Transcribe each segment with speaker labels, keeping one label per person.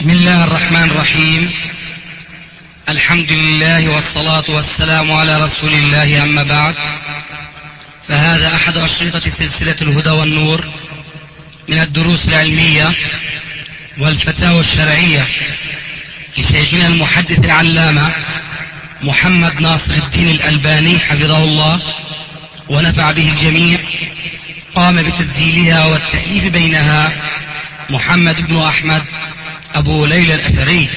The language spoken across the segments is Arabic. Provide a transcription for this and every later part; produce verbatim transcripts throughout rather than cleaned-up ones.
Speaker 1: بسم الله الرحمن الرحيم. الحمد لله والصلاة والسلام على رسول الله، أما بعد، فهذا أحد أشرطة سلسلة الهدى والنور من الدروس العلمية والفتاوى الشرعية لشيخنا المحدث العلامة محمد ناصر الدين الألباني حفظه الله ونفع به الجميع. قام بتسجيلها والتأليف بينها محمد بن أحمد أبو ليلى الأثري.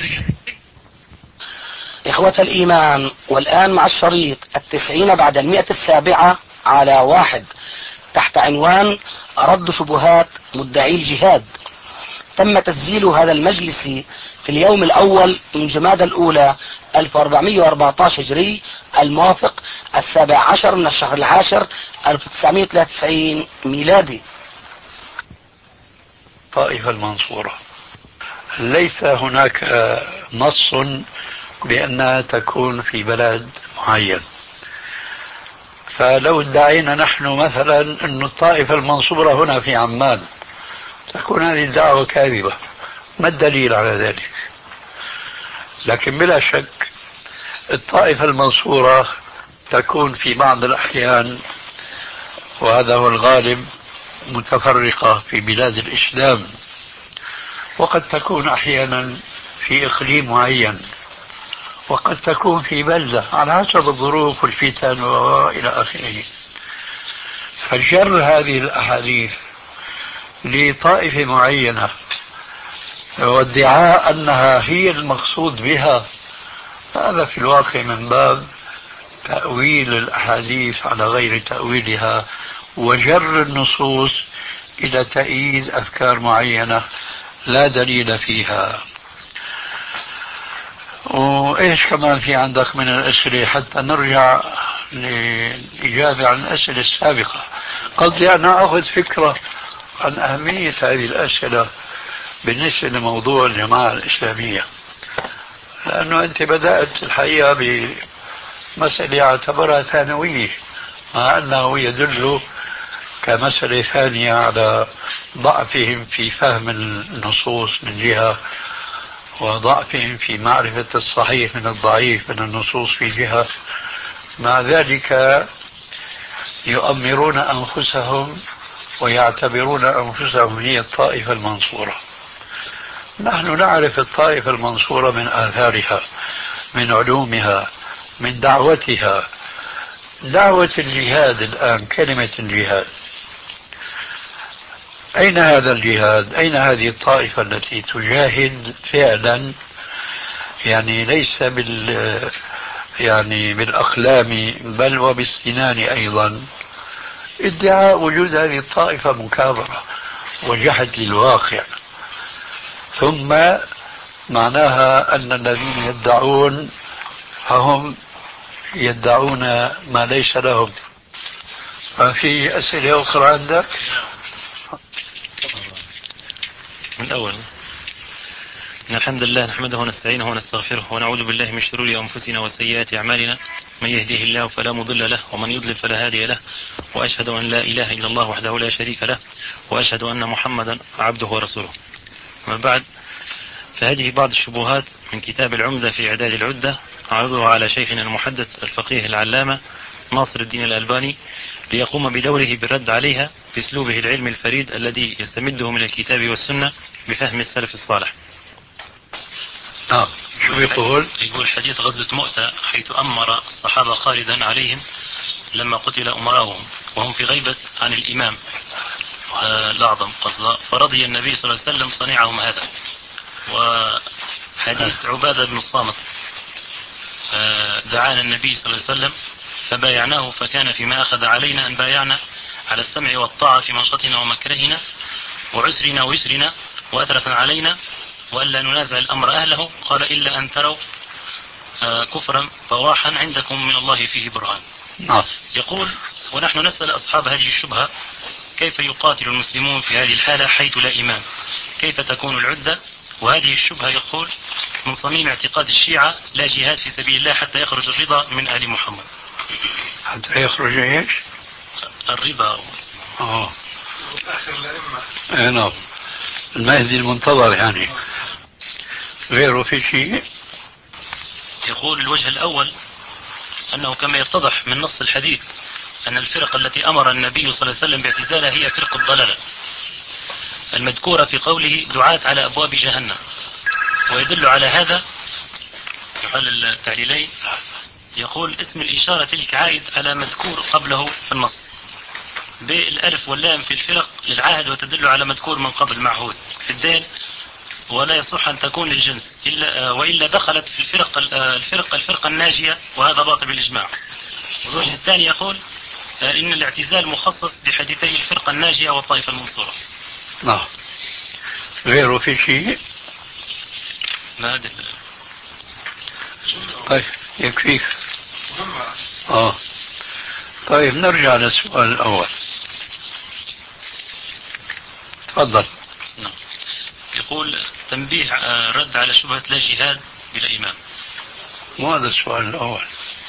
Speaker 2: إخوة الإيمان، والآن مع الشريط التسعين بعد المئة السابعة على واحد تحت عنوان رد شبهات مدعي الجهاد. تم تسجيل هذا المجلس في اليوم الأول من جمادى الأولى ألف وأربعمئة وأربعة عشر هجري، الموافق السابع عشر من الشهر العاشر ألف وتسعمئة وثلاثة وتسعين ميلادي.
Speaker 3: طائفة المنصورة ليس هناك نص بأنها تكون في بلد معين، فلو ادعينا نحن مثلا أن الطائفة المنصورة هنا في عمان تكون هذه الدعوة كاذبة. ما الدليل على ذلك؟ لكن بلا شك الطائفة المنصورة تكون في بعض الأحيان، وهذا هو الغالب، متفرقة في بلاد الإسلام، وقد تكون أحيانا في إقليم معين، وقد تكون في بلدة على حسب الظروف والفتن وإلى آخره. فجر هذه الأحاديث لطائفة معينة وادعاء أنها هي المقصود بها، هذا في الواقع من باب تأويل الأحاديث على غير تأويلها، وجر النصوص إلى تأييد أفكار معينة لا دليل فيها. وإيش كمان في عندك من الأسئلة حتى نرجع للإجابة عن الأسئلة السابقة؟ قصدي أنا أخذ فكرة عن أهمية هذه الأسئلة بالنسبة لموضوع الجماعة الإسلامية، لأنه أنت بدأت الحقيقة بمسألة اعتبرها ثانوية، مع أنه يدل كمسألة ثانية على ضعفهم في فهم النصوص من جهة، وضعفهم في معرفة الصحيح من الضعيف من النصوص في جهة. مع ذلك يؤمرون أنفسهم ويعتبرون أنفسهم هي الطائفة المنصورة. نحن نعرف الطائفة المنصورة من آثارها، من علومها، من دعوتها. دعوة الجهاد الآن، كلمة الجهاد، أين هذا الجهاد؟ أين هذه الطائفة التي تجاهد فعلا؟ يعني ليس بال يعني بالأقلام بل وبالسنان أيضا. ادعاء وجود هذه الطائفة مكابرة وجحد للواقع، ثم معناها أن الذين يدعون فهم يدعون ما ليس لهم. ففي أسئلة أخرى عندك؟
Speaker 4: من الأول. إن الحمد لله نحمده ونستعينه ونستغفره ونعوذ بالله من شرور أنفسنا وسيئات أعمالنا، من يهديه الله فلا مضل له ومن يضلل فلا هادي له، وأشهد أن لا إله إلا الله وحده لا شريك له، وأشهد أن محمدا عبده ورسوله. ومن بعد، فهذه بعض الشبهات من كتاب العمدة في إعداد العدة، أعرضها على شيخنا المحدث الفقيه العلامة ناصر الدين الألباني ليقوم بدوره بالرد عليها بأسلوبه العلمي الفريد الذي يستمده من الكتاب والسنة بفهم السلف الصالح.
Speaker 3: نعم. شو يقول؟
Speaker 4: يقول حديث غزوة مؤتة حيث أمر الصحابة خالدا عليهم لما قتل أمراؤهم وهم في غيبة عن الإمام آه الأعظم، فرضي النبي صلى الله عليه وسلم صنيعهم هذا. وحديث عبادة بن الصامت آه دعانا النبي صلى الله عليه وسلم فبايعناه، فكان فيما أخذ علينا أن بايعنا على السمع والطاعة في منشطنا ومكرهنا وعسرنا ويسرنا وأثرة علينا، وألا ننازع الأمر أهله. قال إلا أن تروا آه كفرا فواحا عندكم من الله فيه برهان.
Speaker 3: نعم.
Speaker 4: يقول: ونحن نسأل أصحاب هذه الشبهة كيف يقاتل المسلمون في هذه الحالة حيث لا إمام؟ كيف تكون العدة؟ وهذه الشبهة يقول من صميم اعتقاد الشيعة لا جهاد في سبيل الله حتى يخرج الرضا من آل محمد.
Speaker 3: حتى يخرج ايش؟
Speaker 4: الرضا.
Speaker 3: اه آخر الأئمة. نعم، المهدي المنتظر يعني. غيره في شيء؟
Speaker 4: يقول الوجه الأول أنه كما يتضح من نص الحديث أن الفرق التي أمر النبي صلى الله عليه وسلم باعتزالها هي فرق الضلالة المذكورة في قوله دعاة على أبواب جهنم. ويدل على هذا يقال التعليلين، يقول اسم الإشارة تلك عائد على مذكور قبله في النص، بالألف واللام في الفرق للعهد وتدل على مذكور من قبل معهود في الدال، ولا يصح أن تكون للجنس إلا وإلا دخلت في الفرق الفرق الفرقة الناجية، وهذا باطل بالإجماع. والوجه الثاني يقول إن الاعتزال مخصص بحديثي الفرقة الناجية والطائفة المنصورة.
Speaker 3: نعم. غيره في شيء؟
Speaker 4: لا أدري.
Speaker 3: طيب يكفيك. آه. طيب نرجع للسؤال الأول. تفضل.
Speaker 4: نعم. يقول تنبيه رد على شبهة لا جهاد بلا إمام.
Speaker 3: مو هذا السؤال الأول.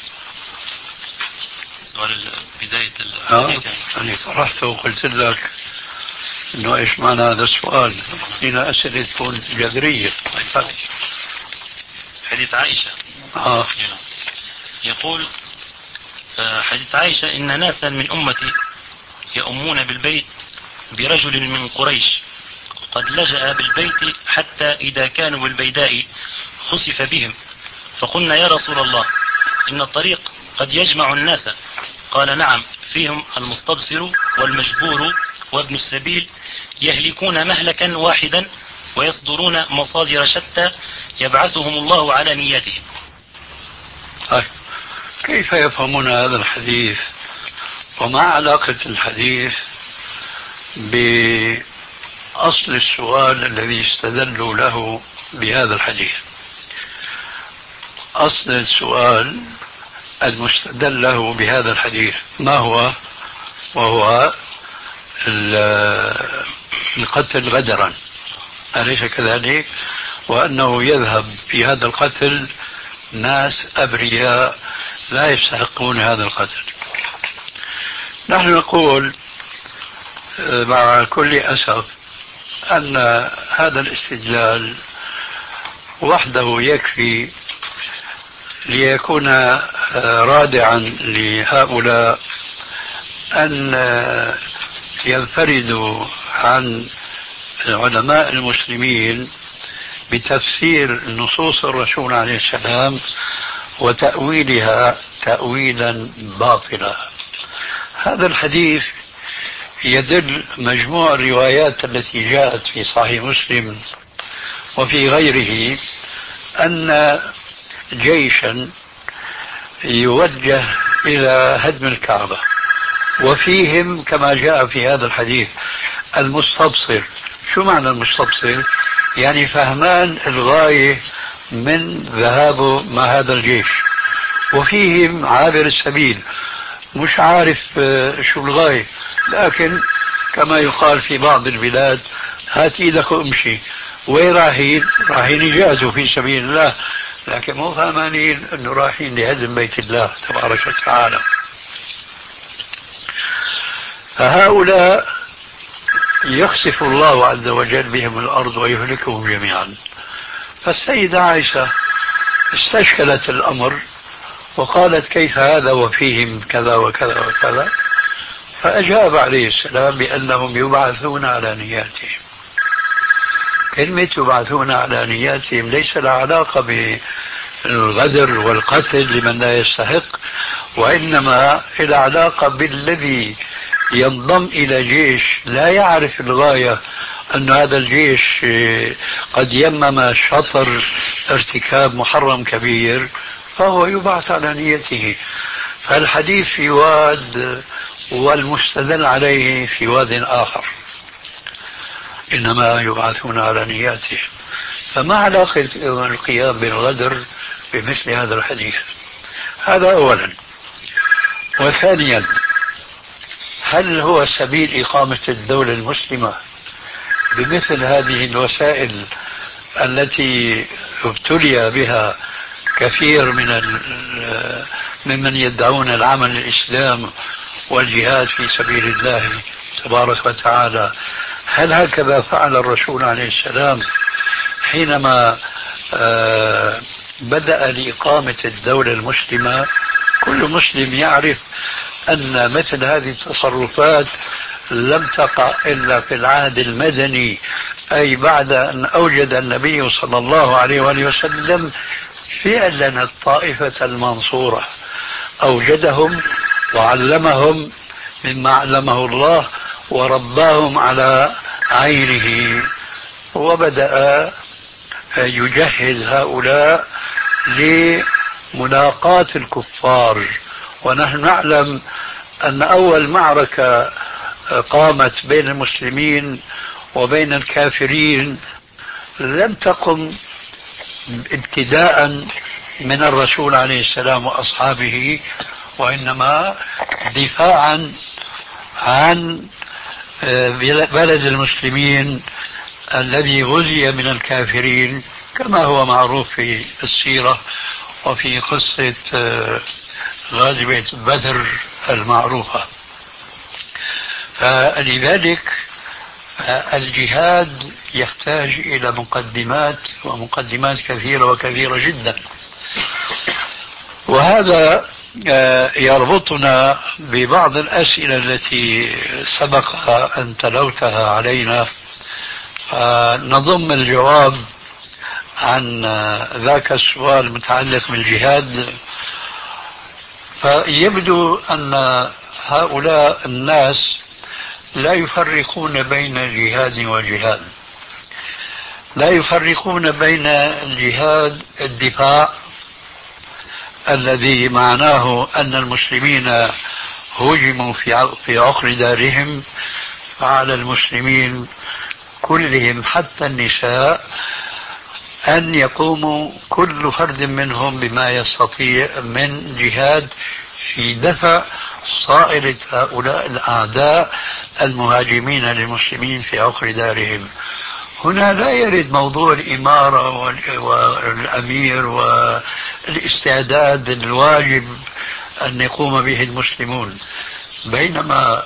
Speaker 4: سؤال بداية
Speaker 3: الحديث يعني طرحته وقلت لك إنه إيش معنى هذا السؤال؟ هنا أسئلة تكون جذرية.
Speaker 4: حديث عائشة.
Speaker 3: آه.
Speaker 4: يقول حديث عائشة إن ناسا من أمتي يؤمون بالبيت برجل من قريش قد لجأ بالبيت حتى إذا كانوا بالبيداء خسف بهم، فقلنا يا رسول الله إن الطريق قد يجمع الناس، قال نعم فيهم المستبصر والمجبور وابن السبيل يهلكون مهلكا واحدا ويصدرون مصادر شتى يبعثهم الله على نياتهم.
Speaker 3: طيب كيف يفهمون هذا الحديث وما علاقة الحديث بأصل السؤال الذي استدلوا له بهذا الحديث؟ أصل السؤال المستدل له بهذا الحديث ما هو؟ وهو القتل غدرا، أليس كذلك؟ وأنه يذهب في هذا القتل ناس أبرياء لا يستحقون هذا القتل. نحن نقول مع كل أسف أن هذا الاستدلال وحده يكفي ليكون رادعا لهؤلاء أن ينفردوا عن علماء المسلمين بتفسير نصوص الرسول عليه السلام وتأويلها تأويلا باطلا. هذا الحديث يدل مجموع الروايات التي جاءت في صحيح مسلم وفي غيره أن جيشا يوجه إلى هدم الكعبة، وفيهم كما جاء في هذا الحديث المستبصر. شو معنى المستبصر؟ يعني فهمان الغاية من ذهابه مع هذا الجيش، وفيهم عابر السبيل مش عارف شو الغاية، لكن كما يقال في بعض البلاد هات ايدك وامشي. وين رايحين؟ رايحين يجاهدوا في سبيل الله، لكن مو فهمانين انه رايحين لهدم بيت الله تبارك وتعالى. فهؤلاء يخسف الله عز وجل بهم الأرض ويهلكهم جميعا. فالسيدة عائشة استشكلت الأمر وقالت كيف هذا وفيهم كذا وكذا وكذا، فأجاب عليه السلام بأنهم يبعثون على نياتهم. كلمة يبعثون على نياتهم ليس لها علاقة بالغدر والقتل لمن لا يستحق، وإنما إلى علاقة بالذي ينضم إلى جيش لا يعرف الغاية، أن هذا الجيش قد يمم شطر ارتكاب محرم كبير، فهو يبعث على نيته. فالحديث في واد والمستدل عليه في واد آخر، إنما يبعثون على نياتهم. فما علاقة القيام بالغدر بمثل هذا الحديث؟ هذا أولا. وثانيا، هل هو سبيل إقامة الدولة المسلمة بمثل هذه الوسائل التي ابتلي بها كثير من ممن يدعون العمل الإسلام والجهاد في سبيل الله تبارك وتعالى؟ هل هكذا فعل الرسول عليه السلام حينما آه بدأ لإقامة الدولة المسلمة، كل مسلم يعرف أن مثل هذه التصرفات لم تقع إلا في العهد المدني، أي بعد أن أوجد النبي صلى الله عليه وآله وسلم فعلا الطائفة المنصورة، أوجدهم وعلمهم مما علمه الله ورباهم على عينه، وبدأ يجهز هؤلاء لملاقاة الكفار. ونحن نعلم أن أول معركة قامت بين المسلمين وبين الكافرين لم تقم ابتداء من الرسول عليه السلام وأصحابه، وإنما دفاعا عن بلد المسلمين الذي غزي من الكافرين، كما هو معروف في السيرة وفي قصة غزوة بدر المعروفة. فلذلك الجهاد يحتاج إلى مقدمات، ومقدمات كثيرة وكثيرة جدا. وهذا يربطنا ببعض الأسئلة التي سبق أن تلوتها علينا، نضم الجواب عن ذاك السؤال المتعلق بالجهاد. فيبدو أن هؤلاء الناس لا يفرقون بين جهاد وجهاد، لا يفرقون بين الجهاد الدفاع الذي معناه أن المسلمين هجموا في عقر دارهم، فعلى المسلمين كلهم حتى النساء أن يقوموا كل فرد منهم بما يستطيع من جهاد في دفع صائرة هؤلاء الأعداء المهاجمين للمسلمين في عقر دارهم. هنا لا يرد موضوع الإمارة والأمير والاستعداد الواجب أن يقوم به المسلمون، بينما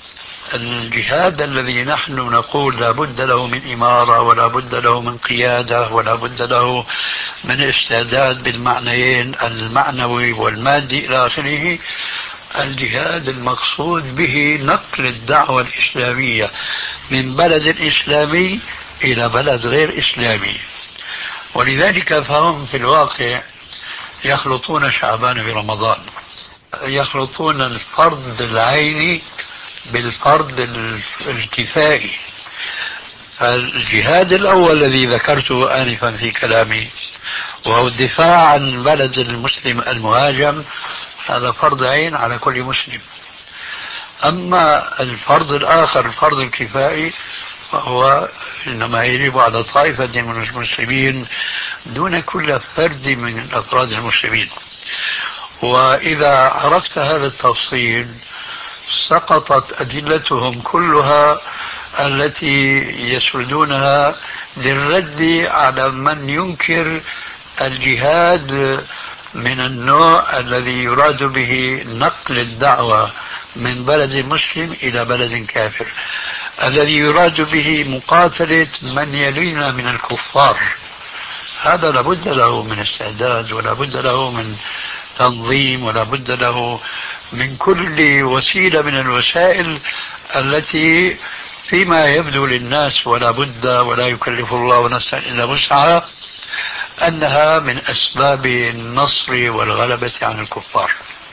Speaker 3: الجهاد الذي نحن نقول لا بد له من إمارة ولا بد له من قيادة ولا بد له من استعداد بالمعنيين المعنوي والمادي إلى آخره، الجهاد المقصود به نقل الدعوة الإسلامية من بلد إسلامي إلى بلد غير إسلامي. ولذلك فهم في الواقع يخلطون شعبان برمضان، يخلطون الفرض العيني بالفرض الكفائي. فالجهاد الأول الذي ذكرته آنفا في كلامي وهو الدفاع عن بلد المسلم المهاجم، هذا فرض عين على كل مسلم. أما الفرض الآخر الفرض الكفائي فهو إنما يجب على طائفة من المسلمين دون كل فرد من أفراد المسلمين. وإذا عرفت هذا التفصيل سقطت أدلتهم كلها التي يسردونها للرد على من ينكر الجهاد من النوع الذي يراد به نقل الدعوة من بلد مسلم إلى بلد كافر، الذي يراد به مقاتلة من يلينا من الكفار. هذا لابد له من استعداد ولا بد له من تنظيم ولا بد له من كل وسيلة من الوسائل التي فيما يبدو للناس ولا بد ولا يكلف الله نفسا إلا وسعها أنها من أسباب النصر والغلبة عن الكفار.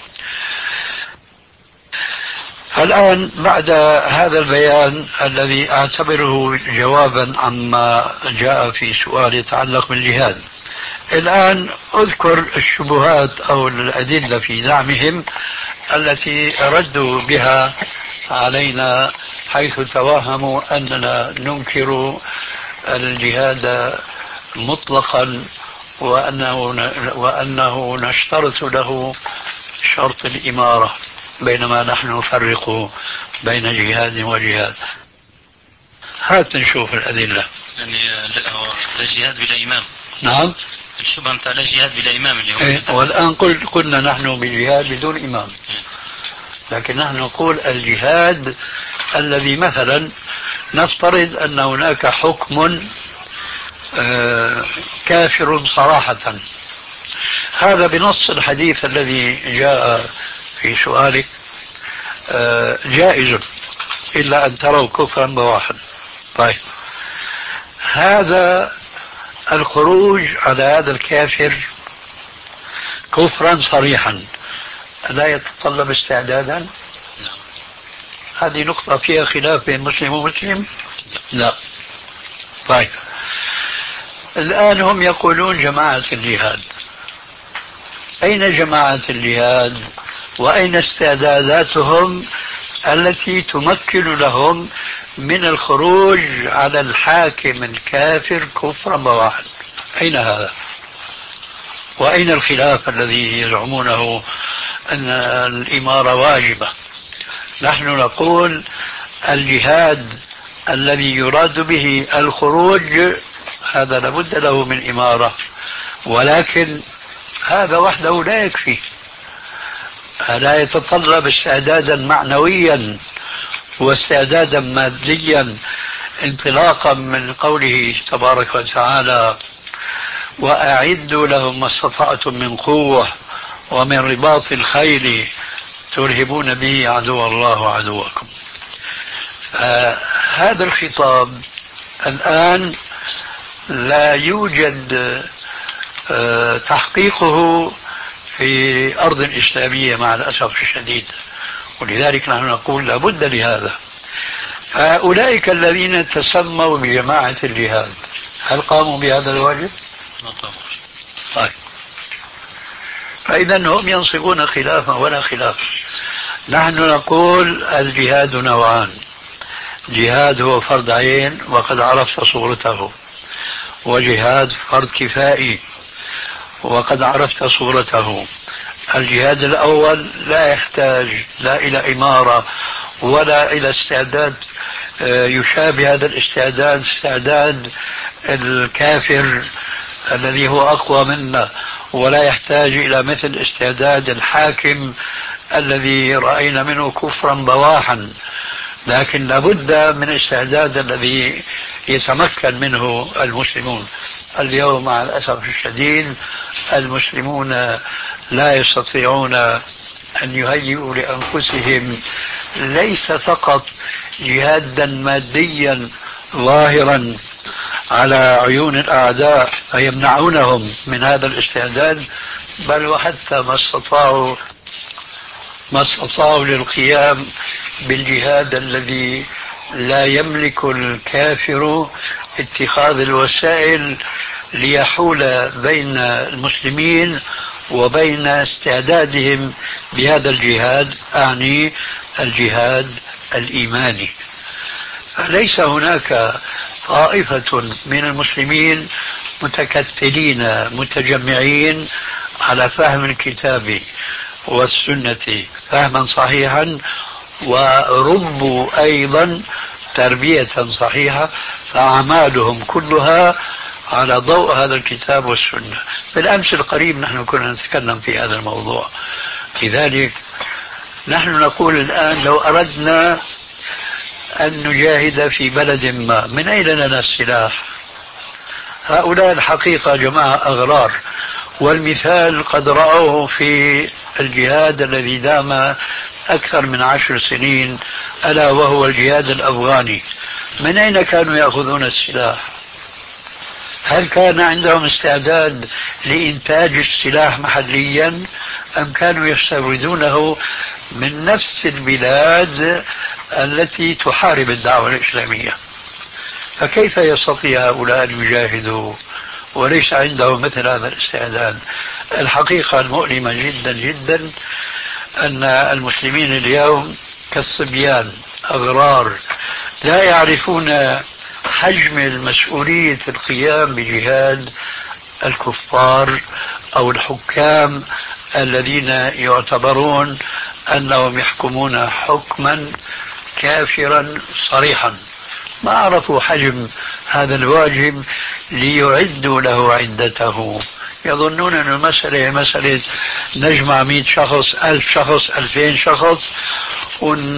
Speaker 3: الآن بعد هذا البيان الذي أعتبره جوابا عما جاء في سؤال يتعلق بالجهاد، الآن أذكر الشبهات أو الأدلة في دعمهم التي ردوا بها علينا، حيث توهموا أننا ننكر الجهاد مطلقا وأنه, وأنه نشترط له شرط الإمارة، بينما نحن نفرق بين جهاد وجهاد. هات نشوف الأدلة.
Speaker 4: يعني لا جهاد بلا إمام.
Speaker 3: نعم.
Speaker 4: الشبهة متاع لا جهاد بلا إمام اللي هو
Speaker 3: إيه، والآن قل قلنا نحن بجهاد بدون إمام، لكن نحن نقول الجهاد الذي مثلا نفترض أن هناك حكم آه كافر صراحة. هذا بنص الحديث الذي جاء في سؤالك آه جائز إلا أن تروا كفرا بواحا. طيب، هذا الخروج على هذا الكافر كفرا صريحا لا يتطلب استعدادا؟ هذه نقطة فيها خلاف بين مسلم ومسلم؟ لا. طيب، الآن هم يقولون جماعة الجهاد. أين جماعة الجهاد وأين استعداداتهم التي تمكن لهم من الخروج على الحاكم الكافر كفرا بواحد؟ أين هذا؟ وأين الخلاف الذي يزعمونه أن الإمارة واجبة؟ نحن نقول الجهاد الذي يراد به الخروج هذا لابد له من إمارة، ولكن هذا وحده لا يكفي، لا يتطلب استعدادا معنويا واستعدادا ماديا، انطلاقا من قوله تبارك وتعالى: وأعدوا لهم ما استطعتم من قوة ومن رباط الخيل ترهبون به عدو الله وعدوكم. هذا الخطاب الآن لا يوجد تحقيقه في أرض إسلامية مع الأسف الشديد، ولذلك نحن نقول لابد لهذا. فأولئك الذين تسموا بجماعة الجهاد هل قاموا بهذا الواجب؟
Speaker 4: ما قاموا.
Speaker 3: طيب، فإذا هم ينصبون خلافا ولا خلاف. نحن نقول الجهاد نوعان: جهاد هو فرض عين وقد عرفت صورته، وجهاد فرض كفائي وقد عرفت صورته. الجهاد الأول لا يحتاج لا إلى إمارة ولا إلى استعداد يشابه هذا الاستعداد استعداد الكافر الذي هو أقوى منا، ولا يحتاج إلى مثل استعداد الحاكم الذي رأينا منه كفرا بواحا، لكن لابد من استعداد الذي يتمكن منه المسلمون. اليوم مع الأسف الشديد المسلمون لا يستطيعون أن يهيئوا لأنفسهم ليس فقط جهادا ماديا ظاهرا على عيون الأعداء فيمنعونهم من هذا الاستعداد، بل وحتى ما استطاعوا ما استطاعوا للقيام بالجهاد الذي لا يملك الكافر اتخاذ الوسائل ليحول بين المسلمين وبين استعدادهم بهذا الجهاد، أعني الجهاد الإيماني. فليس هناك طائفة من المسلمين متكتلين متجمعين على فهم الكتاب والسنة فهما صحيحا، وربوا أيضا تربية صحيحة، فأعمالهم كلها على ضوء هذا الكتاب والسنة. بالأمس القريب نحن كنا نتكلم في هذا الموضوع. لذلك نحن نقول الآن لو أردنا أن نجاهد في بلد ما، من أين لنا السلاح؟ هؤلاء الحقيقة جماعة أغرار، والمثال قد رأوه في الجهاد الذي دام أكثر من عشر سنين، ألا وهو الجهاد الأفغاني. من أين كانوا يأخذون السلاح؟ هل كان عندهم استعداد لإنتاج السلاح محليا أم كانوا يستوردونه من نفس البلاد التي تحارب الدعوة الإسلامية؟ فكيف يستطيع هؤلاء أن يجاهدوا وليس عندهم مثل هذا الاستعداد؟ الحقيقة المؤلمة جدا جدا أن المسلمين اليوم كالصبيان أغرار لا يعرفون حجم المسؤولية القيام بجهاد الكفار أو الحكام الذين يعتبرون أنهم يحكمون حكما كافرا صريحا. ما عرفوا حجم هذا الواجب ليعدوا له عدته. يظنون أن المسألة مسألة نجمع مئة شخص ألف شخص ألفين شخص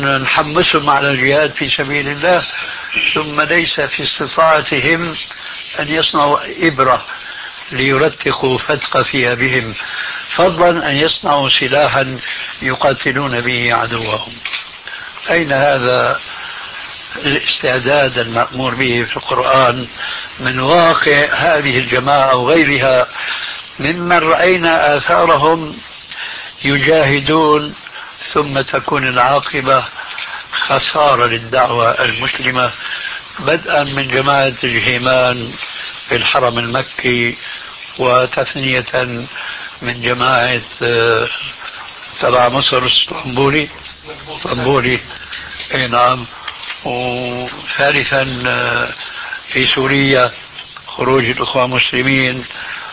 Speaker 3: ونحمسهم على الجهاد في سبيل الله، ثم ليس في استطاعتهم أن يصنعوا إبرة ليرتقوا فتق ثيابهم، فضلا أن يصنعوا سلاحا يقاتلون به عدوهم. أين هذا الاستعداد المأمور به في القرآن من واقع هذه الجماعة وغيرها ممن رأينا آثارهم يجاهدون ثم تكون العاقبة خسارة للدعوة المسلمة، بدءا من جماعة الجهيمان في الحرم المكي، وتثنية من جماعة تبع مصر اسطنبولي اسطنبولي اي نعم، وثالثا في سوريا خروج الإخوان المسلمين،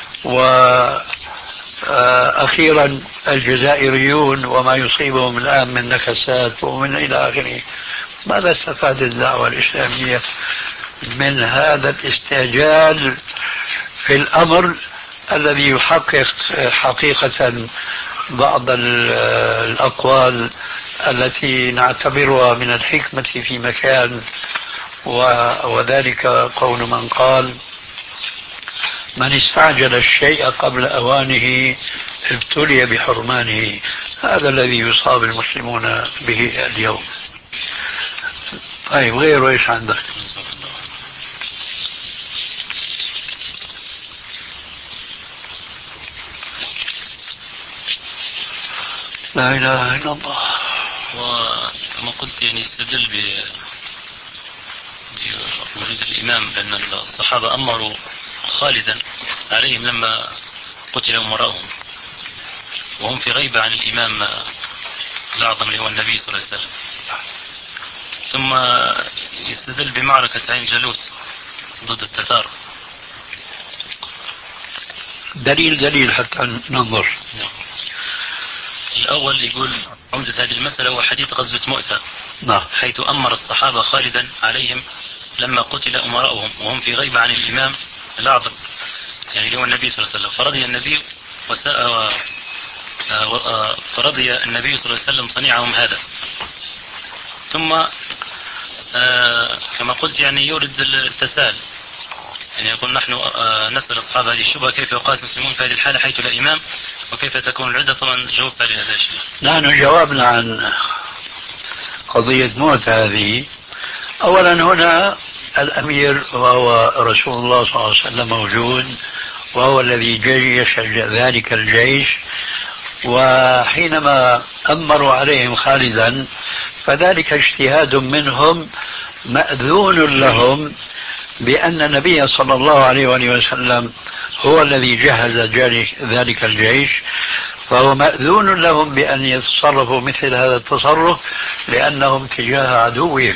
Speaker 3: وأخيرا الجزائريون وما يصيبهم الآن من نكسات ومن إلى آخره. ماذا استفاد الدعوة الإسلامية من هذا الاستعجال في الأمر الذي يحقق حقيقة بعض الأقوال التي نعتبرها من الحكمة في مكان، وذلك قول من قال: من استعجل الشيء قبل أوانه ابتلي بحرمانه. هذا الذي يصاب المسلمون به اليوم. طيب غيره ايش عندك؟ لا اله الا الله.
Speaker 4: وكما قلت يعني يستدل بوجود الامام بان الصحابه امروا خالدا عليهم لما قتل امراؤهم وهم في غيبه عن الامام الاعظم اللي هو النبي صلى الله عليه وسلم. ثم يستدل بمعركة عين جالوت ضد التتار.
Speaker 3: دليل دليل حتى ننظر.
Speaker 4: الأول يقول عمدة هذه المسألة هو حديث غزوة مؤتة،
Speaker 3: نعم،
Speaker 4: حيث أمر الصحابة خالدا عليهم لما قتل أمراؤهم وهم في غيبة عن الإمام الأعظم يعني اللي هو النبي صلى الله عليه وسلم، فرضي النبي وساء فرضي النبي صلى الله عليه وسلم صنيعهم هذا. ثم آه كما قلت يعني يورد التساؤل، يعني يقول نحن آه نسأل أصحاب هذه الشبهة كيف يقاس المسلمون في هذه الحالة حيث لا إمام وكيف تكون العدة. طبعا جاوبت على هذا الشيء.
Speaker 3: نحن جوابنا عن قضية موت هذه. أولا هنا الأمير وهو رسول الله صلى الله عليه وسلم موجود، وهو الذي جيش ذلك الجيش، وحينما أمروا عليهم خالدا فذلك اجتهاد منهم مأذون لهم بأن النبي صلى الله عليه وآله وسلم هو الذي جهز ذلك الجيش، فهو مأذون لهم بأن يتصرفوا مثل هذا التصرف لأنهم تجاه عدوهم.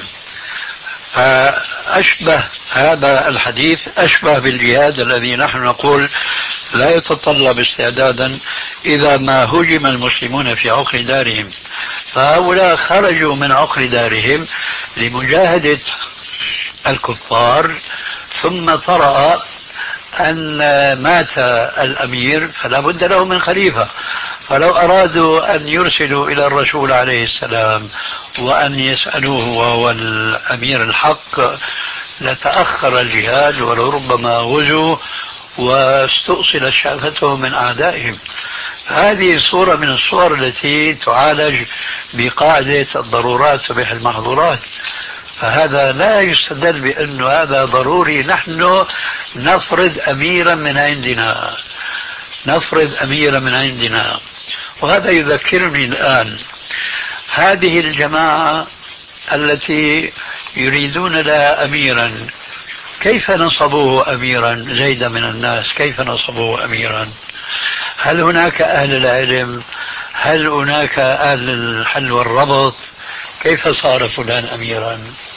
Speaker 3: فأشبه هذا الحديث أشبه بالجهاد الذي نحن نقول لا يتطلب استعدادا إذا ما هجم المسلمون في عقر دارهم، فهؤلاء خرجوا من عقر دارهم لمجاهدة الكفار، ثم طرأ أن مات الأمير فلا بد له من خليفة، فلو أرادوا أن يرسلوا إلى الرسول عليه السلام وأن يسألوه وهو الأمير الحق لتأخر الجهاد ولربما غزوا واستؤصلت شافتهم من أعدائهم. هذه صورة من الصور التي تعالج بقاعدة الضرورات تبيح المحظورات، فهذا لا يستدل بأنه هذا ضروري نحن نفرض أميرا من عندنا نفرض أميرا من عندنا. وهذا يذكرني الآن هذه الجماعة التي يريدون لها أميرا، كيف نصبوه أميرا؟ زيد من الناس كيف نصبوه أميرا؟ هل هناك أهل العلم؟ هل هناك أهل الحل والربط؟ كيف صار فلان أميرا؟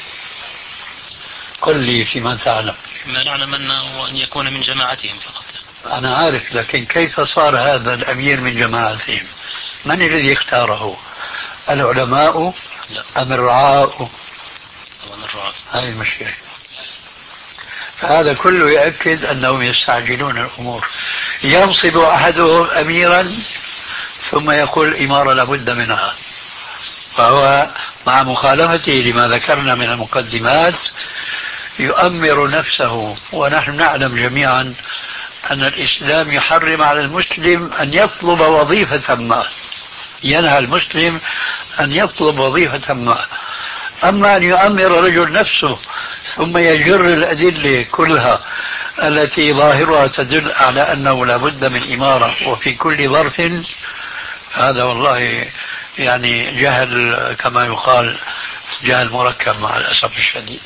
Speaker 3: قل لي فيما تعلم.
Speaker 4: ما نعلم أنه أن يكون من جماعتهم فقط.
Speaker 3: أنا عارف، لكن كيف صار هذا الأمير من جماعتهم؟ من الذي اختاره؟ العلماء
Speaker 4: لا.
Speaker 3: أم الرعاء؟
Speaker 4: الرعاء.
Speaker 3: هذه المشكلة. فهذا كله يؤكد أنهم يستعجلون الأمور. ينصب أحدهم أميرا ثم يقول الإمارة لابد منها، فهو مع مخالفته لما ذكرنا من المقدمات يؤمر نفسه، ونحن نعلم جميعا أن الإسلام يحرم على المسلم أن يطلب وظيفة ما، ينهى المسلم أن يطلب وظيفة ما. أما أن يؤمر رجل نفسه ثم يجر الأدلة كلها التي ظاهرها تدل على أنه لا بد من إمارة وفي كل ظرف، هذا والله يعني جهل كما يقال، جهل مركب مع الأسف الشديد.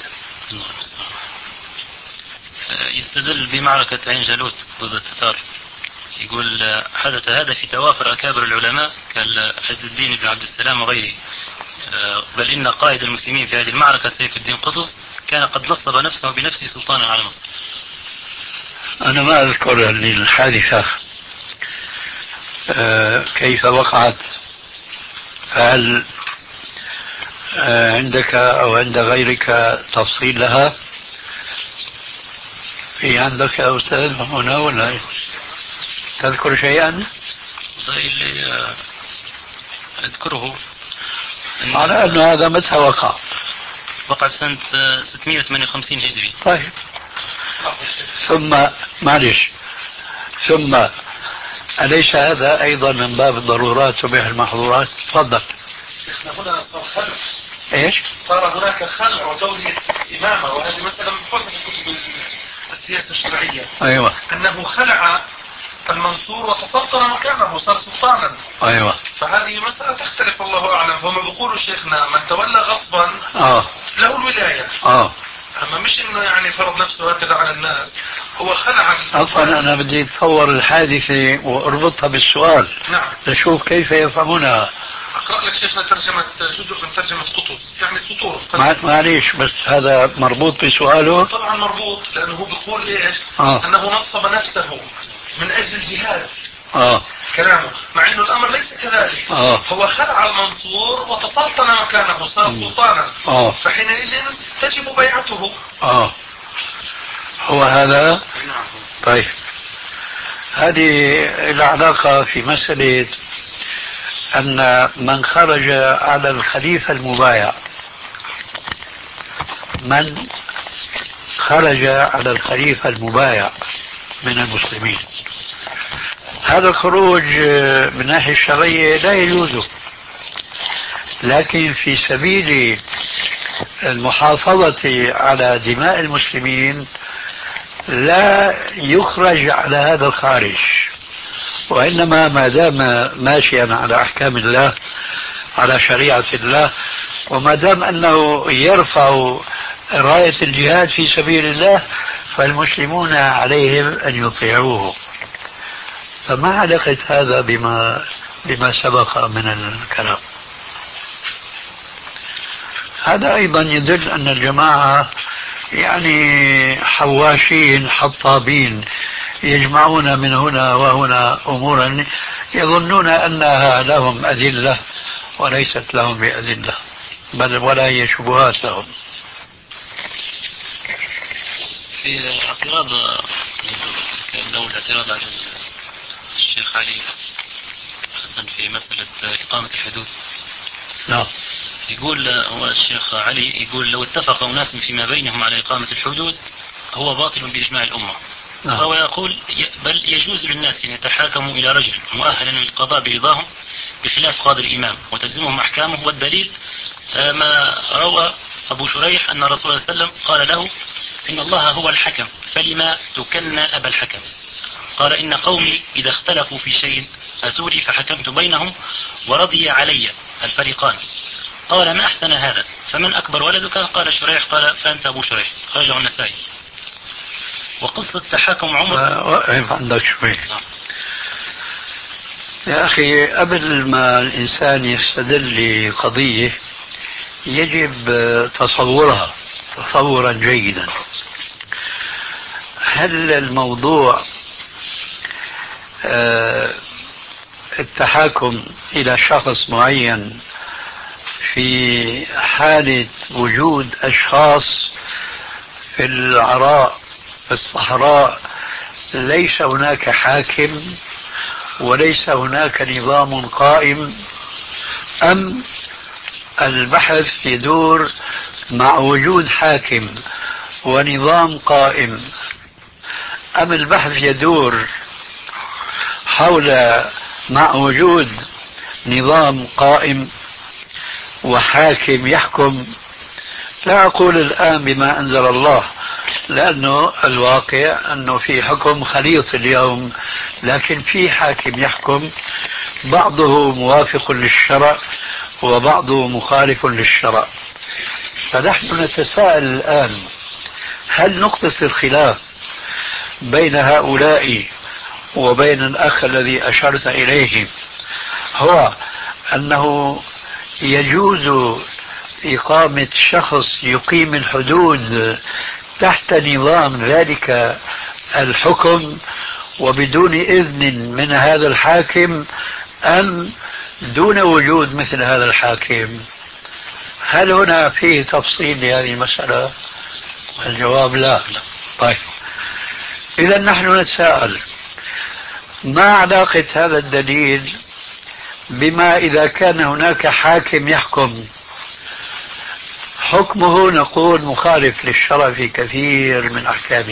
Speaker 4: يستدل بمعركة عين جالوت ضد التتار، يقول حدث هذا في توافر أكابر العلماء كالعز الدين بن عبد السلام وغيره، بل إن قائد المسلمين في هذه المعركة سيف الدين قطز كان قد نصب نفسه بنفسه سلطانا على مصر.
Speaker 3: أنا ما أذكر الحادثة كيف وقعت، فهل عندك أو عند غيرك تفصيل لها؟ في عندك يا أستاذ هنا ولا تذكر شيئا؟
Speaker 4: اللي أذكره
Speaker 3: إن على أن هذا متى وقع؟
Speaker 4: وقع في سنة ستمائة وثمانية وخمسين هجري.
Speaker 3: طيب، ثم معلش، ثم أليس هذا أيضا من باب الضرورات تبيح المحظورات؟ تفضل.
Speaker 5: هنا صار خلع.
Speaker 3: إيش؟
Speaker 5: صار هناك خلع وتولية إمامة، وهذه مسألة محفوظة في كتب السياسة الشرعية.
Speaker 3: أيوة.
Speaker 5: أنه خلع المنصور وتسلطن مكانه وصار سلطانا.
Speaker 3: أيوة.
Speaker 5: فهذه مسألة تختلف، الله أعلم. فهم بيقولوا شيخنا من تولى غصبا
Speaker 3: آه.
Speaker 5: له الولاية.
Speaker 3: آه.
Speaker 5: أما مش إنه يعني فرض نفسه هكذا على الناس، هو خلع.
Speaker 3: أصلا أنا بدي أتصور الحادثة وأربطها بالسؤال.
Speaker 5: نعم.
Speaker 3: لشوف كيف يفهمونها.
Speaker 5: أقرأ لك شيخنا ترجمة جزء من ترجمة قطز، يعني سطور.
Speaker 3: معليش بس هذا مربوط بسؤاله.
Speaker 5: طبعا مربوط، لأنه هو بيقول إيش؟
Speaker 3: آه.
Speaker 5: أنه نصب نفسه من أجل الجهاد.
Speaker 3: آه.
Speaker 5: كلامه، مع أنه الأمر ليس كذلك.
Speaker 3: آه.
Speaker 5: هو خلع المنصور وتسلطن مكانه صار سلطانا.
Speaker 3: آه.
Speaker 5: فحينئذ تجب بيعته.
Speaker 3: آه. هو هذا. طيب، هذه العلاقة في مسألة أن من خرج على الخليفة المبايع، من خرج على الخليفة المبايع من المسلمين، هذا الخروج من الناحية الشرعية لا يجوز، لكن في سبيل المحافظة على دماء المسلمين لا يخرج على هذا الخارج، وإنما ما دام ماشيا على أحكام الله على شريعة الله، وما دام أنه يرفع راية الجهاد في سبيل الله فالمسلمون عليهم أن يطيعوه. فما علاقة هذا بما بما سبق من الكلام؟ هذا أيضا يدل أن الجماعة يعني حواشين حطابين، يجمعون من هنا وهنا أمورا يظنون أنها لهم أدلة وليست لهم بأدلة، بل ولا هي شبهات لهم.
Speaker 4: في اعتراض لو الاعتراض على الشيخ علي حسن في مسألة إقامة الحدود.
Speaker 3: نعم.
Speaker 4: يقول هو الشيخ علي يقول لو اتفق أناس فيما بينهم على إقامة الحدود هو باطل بإجماع الأمة. نعم. فهو يقول بل يجوز للناس أن يتحاكموا إلى رجل مؤهلا للقضاء برضاهم بخلاف قاضي الإمام وتلزمهم أحكامه، والدليل ما روى أبو شريح أن الرسول صلى الله عليه وسلم قال له إن الله هو الحكم فلما تكن أبا الحكم، قال إن قومي إذا اختلفوا في شيء أتوني فحكمت بينهم ورضي علي الفريقان، قال ما أحسن هذا فمن أكبر ولدك؟ قال شريح قال فأنت أبو شريح، خرجه النسائي. وقصة تحاكم عمر
Speaker 3: وقف عندك شوي يا أخي، قبل ما الإنسان يستدل لقضية يجب تصورها تصورا جيدا. هل الموضوع التحاكم إلى شخص معين في حالة وجود أشخاص في العراء في الصحراء ليس هناك حاكم وليس هناك نظام قائم، أم البحث يدور مع وجود حاكم ونظام قائم، أم البحث يدور حول مع وجود نظام قائم وحاكم يحكم؟ لا أقول الآن بما أنزل الله، لأنه الواقع أنه في حكم خليط اليوم، لكن في حاكم يحكم بعضه موافق للشرع وبعضه مخالف للشرع. فنحن نتساءل الآن، هل نقطة الخلاف بين هؤلاء وبين الأخ الذي أشرت إليه هو أنه يجوز إقامة شخص يقيم الحدود تحت نظام ذلك الحكم وبدون إذن من هذا الحاكم، أم دون وجود مثل هذا الحاكم؟ هل هنا فيه تفصيل لهذه المسألة؟ الجواب لا. طيب، إذا نحن نتساءل، ما علاقة هذا الدليل بما إذا كان هناك حاكم يحكم حكمه نقول مخالف للشرع في كثير من أحكامه؟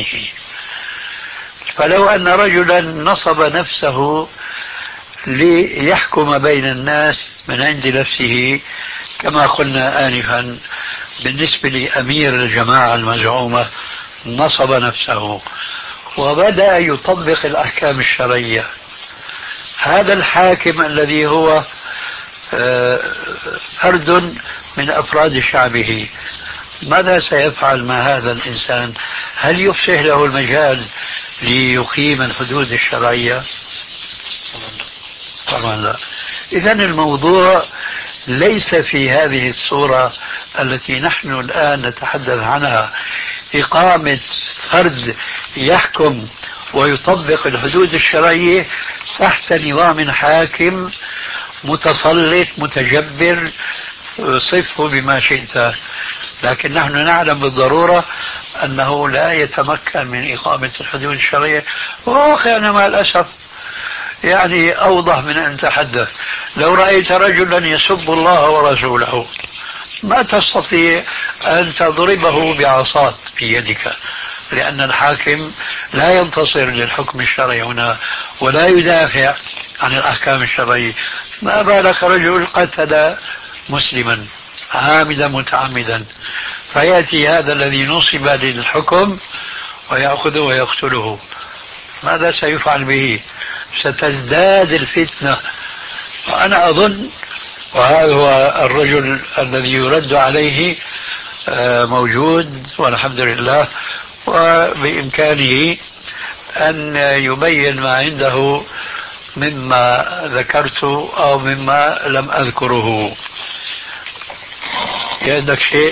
Speaker 3: فلو أن رجلا نصب نفسه ليحكم بين الناس من عند نفسه كما قلنا آنفا بالنسبة لأمير الجماعة المزعومة، نصب نفسه وبدأ يطبق الأحكام الشرعية، هذا الحاكم الذي هو فرد من أفراد شعبه ماذا سيفعل مع هذا الإنسان؟ هل يفسح له المجال ليقيم الحدود الشرعية؟ طبعا لا. إذن الموضوع ليس في هذه الصورة التي نحن الآن نتحدث عنها، إقامة فرد يحكم ويطبق الحدود الشرعية تحت نظام حاكم متسلط متجبر، صفه بما شئت، لكن نحن نعلم بالضرورة أنه لا يتمكن من إقامة الحدود الشرعية. وواقعنا مع الأسف يعني أوضح من أن تحدث. لو رأيت رجلا يسب الله ورسوله ما تستطيع أن تضربه بعصات في يدك، لأن الحاكم لا ينتصر للحكم الشرعي هنا ولا يدافع عن الأحكام الشرعية. ما بالك رجل قتل مسلما عامدا متعمدا، فيأتي هذا الذي نصب للحكم ويأخذه ويقتله، ماذا سيفعل به؟ ستزداد الفتنة. وأنا أظن، وهذا هو الرجل الذي يرد عليه موجود والحمد لله، وبإمكانه أن يبين ما عنده مما ذكرت أو مما لم أذكره. عندك شيء؟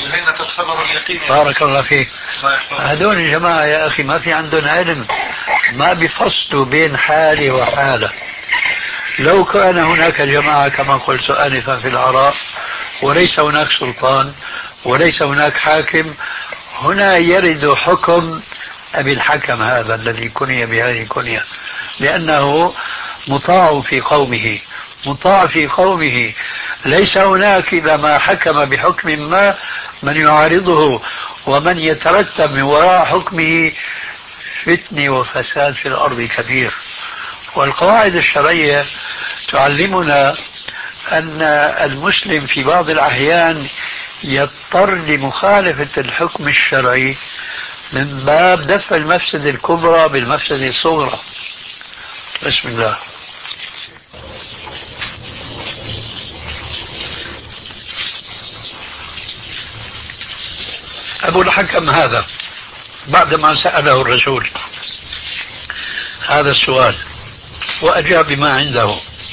Speaker 3: بارك الله فيك. هذول الجماعة يا أخي ما في عندهم علم، ما بيفصلوا بين حالة وحالة. لو كان هناك جماعة كما قلت آنفا في العراء وليس هناك سلطان وليس هناك حاكم، هنا يرد حكم أبي الحكم هذا الذي كني بهذه الكنية، لأنه مطاع في قومه مطاع في قومه ليس هناك إذا ما حكم بحكم ما من يعارضه ومن يترتب من وراء حكمه فتنة وفساد في الأرض كبير. والقواعد الشرعية تعلمنا أن المسلم في بعض الأحيان يضطر لمخالفة الحكم الشرعي من باب دفع المفسدة الكبرى بالمفسدة الصغرى. بسم الله. أبو الحكم هذا بعدما سأله الرسول هذا السؤال وأجاب بما عنده،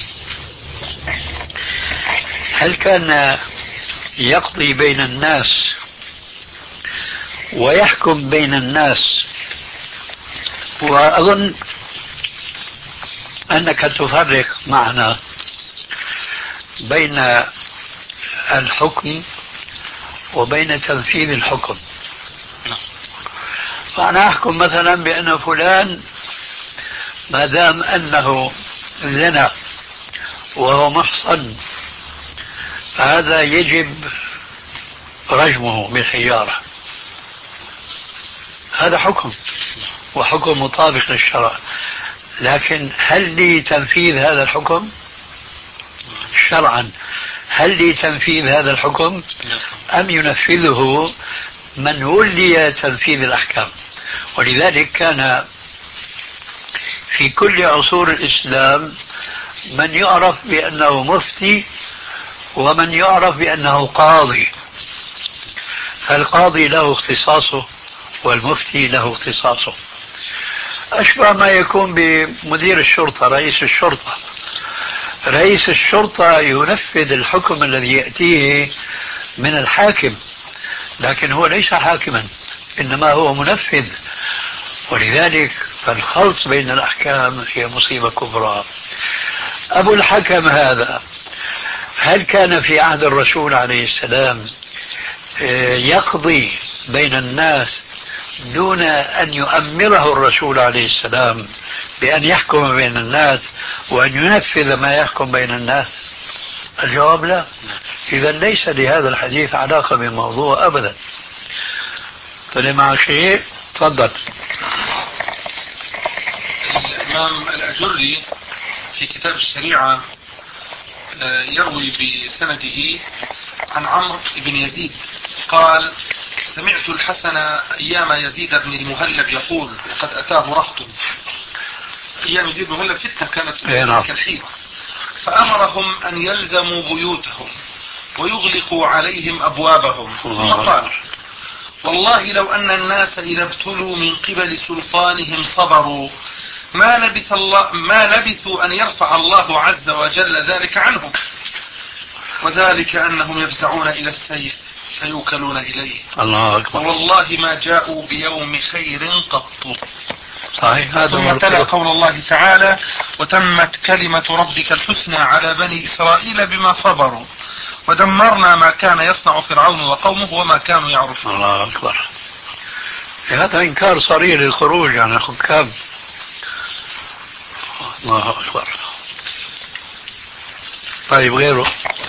Speaker 3: هل كان يقضي بين الناس ويحكم بين الناس؟ وأظن أنك تفرق معنا بين الحكم وبين تنفيذ الحكم. فأنا أحكم مثلا بأن فلان ما دام أنه زنى وهو محصن فهذا يجب رجمه بالحجارة، هذا حكم، وحكم مطابق للشرع، لكن هل لي تنفيذ هذا الحكم شرعا؟ هل لي تنفيذ هذا الحكم أم ينفذه من ولي تنفيذ الأحكام؟ ولذلك كان في كل عصور الإسلام من يعرف بأنه مفتي ومن يعرف بأنه قاضي. فالقاضي له اختصاصه والمفتي له اختصاصه، أشبه ما يكون بمدير الشرطة، رئيس الشرطة. رئيس الشرطة ينفذ الحكم الذي يأتيه من الحاكم، لكن هو ليس حاكما، إنما هو منفذ. ولذلك فالخلط بين الأحكام هي مصيبة كبرى. أبو الحكم هذا هل كان في عهد الرسول عليه السلام يقضي بين الناس دون أن يؤمره الرسول عليه السلام بأن يحكم بين الناس وأن ينفذ ما يحكم بين الناس؟ الجواب لا. إذا ليس لهذا الحديث علاقة بالموضوع أبدا. طلع مع شيء؟ تفضل.
Speaker 5: الإمام الأجري في كتاب الشريعة يروي بسنده عن عمرو بن يزيد قال: سمعت الحسن أيام يزيد بن المهلب يقول: وقد أتاه رهط. أيام يزيد بن المهلب فتنة كانت كالحين، فأمرهم أن يلزموا بيوتهم ويغلقوا عليهم أبوابهم. ثم قال: والله لو أن الناس إذا ابتلوا من قبل سلطانهم صبروا ما لبث الله ما لبثوا أن يرفع الله عز وجل ذلك عنهم، وذلك أنهم يفزعون إلى السيف فيوكلون إليه.
Speaker 3: الله أكبر.
Speaker 5: والله ما جاءوا بيوم خير قط.
Speaker 3: صحيح. هذا
Speaker 5: ثم تلا قول الله تعالى: وتمت كلمة ربك الحسنى على بني إسرائيل بما صبروا ودمرنا ما كان يصنع فرعون وقومه وما كانوا يعرفون.
Speaker 3: الله أكبر. هذا إنكار صريح للخروج عن الحكام. الله أكبر. طيب غيره؟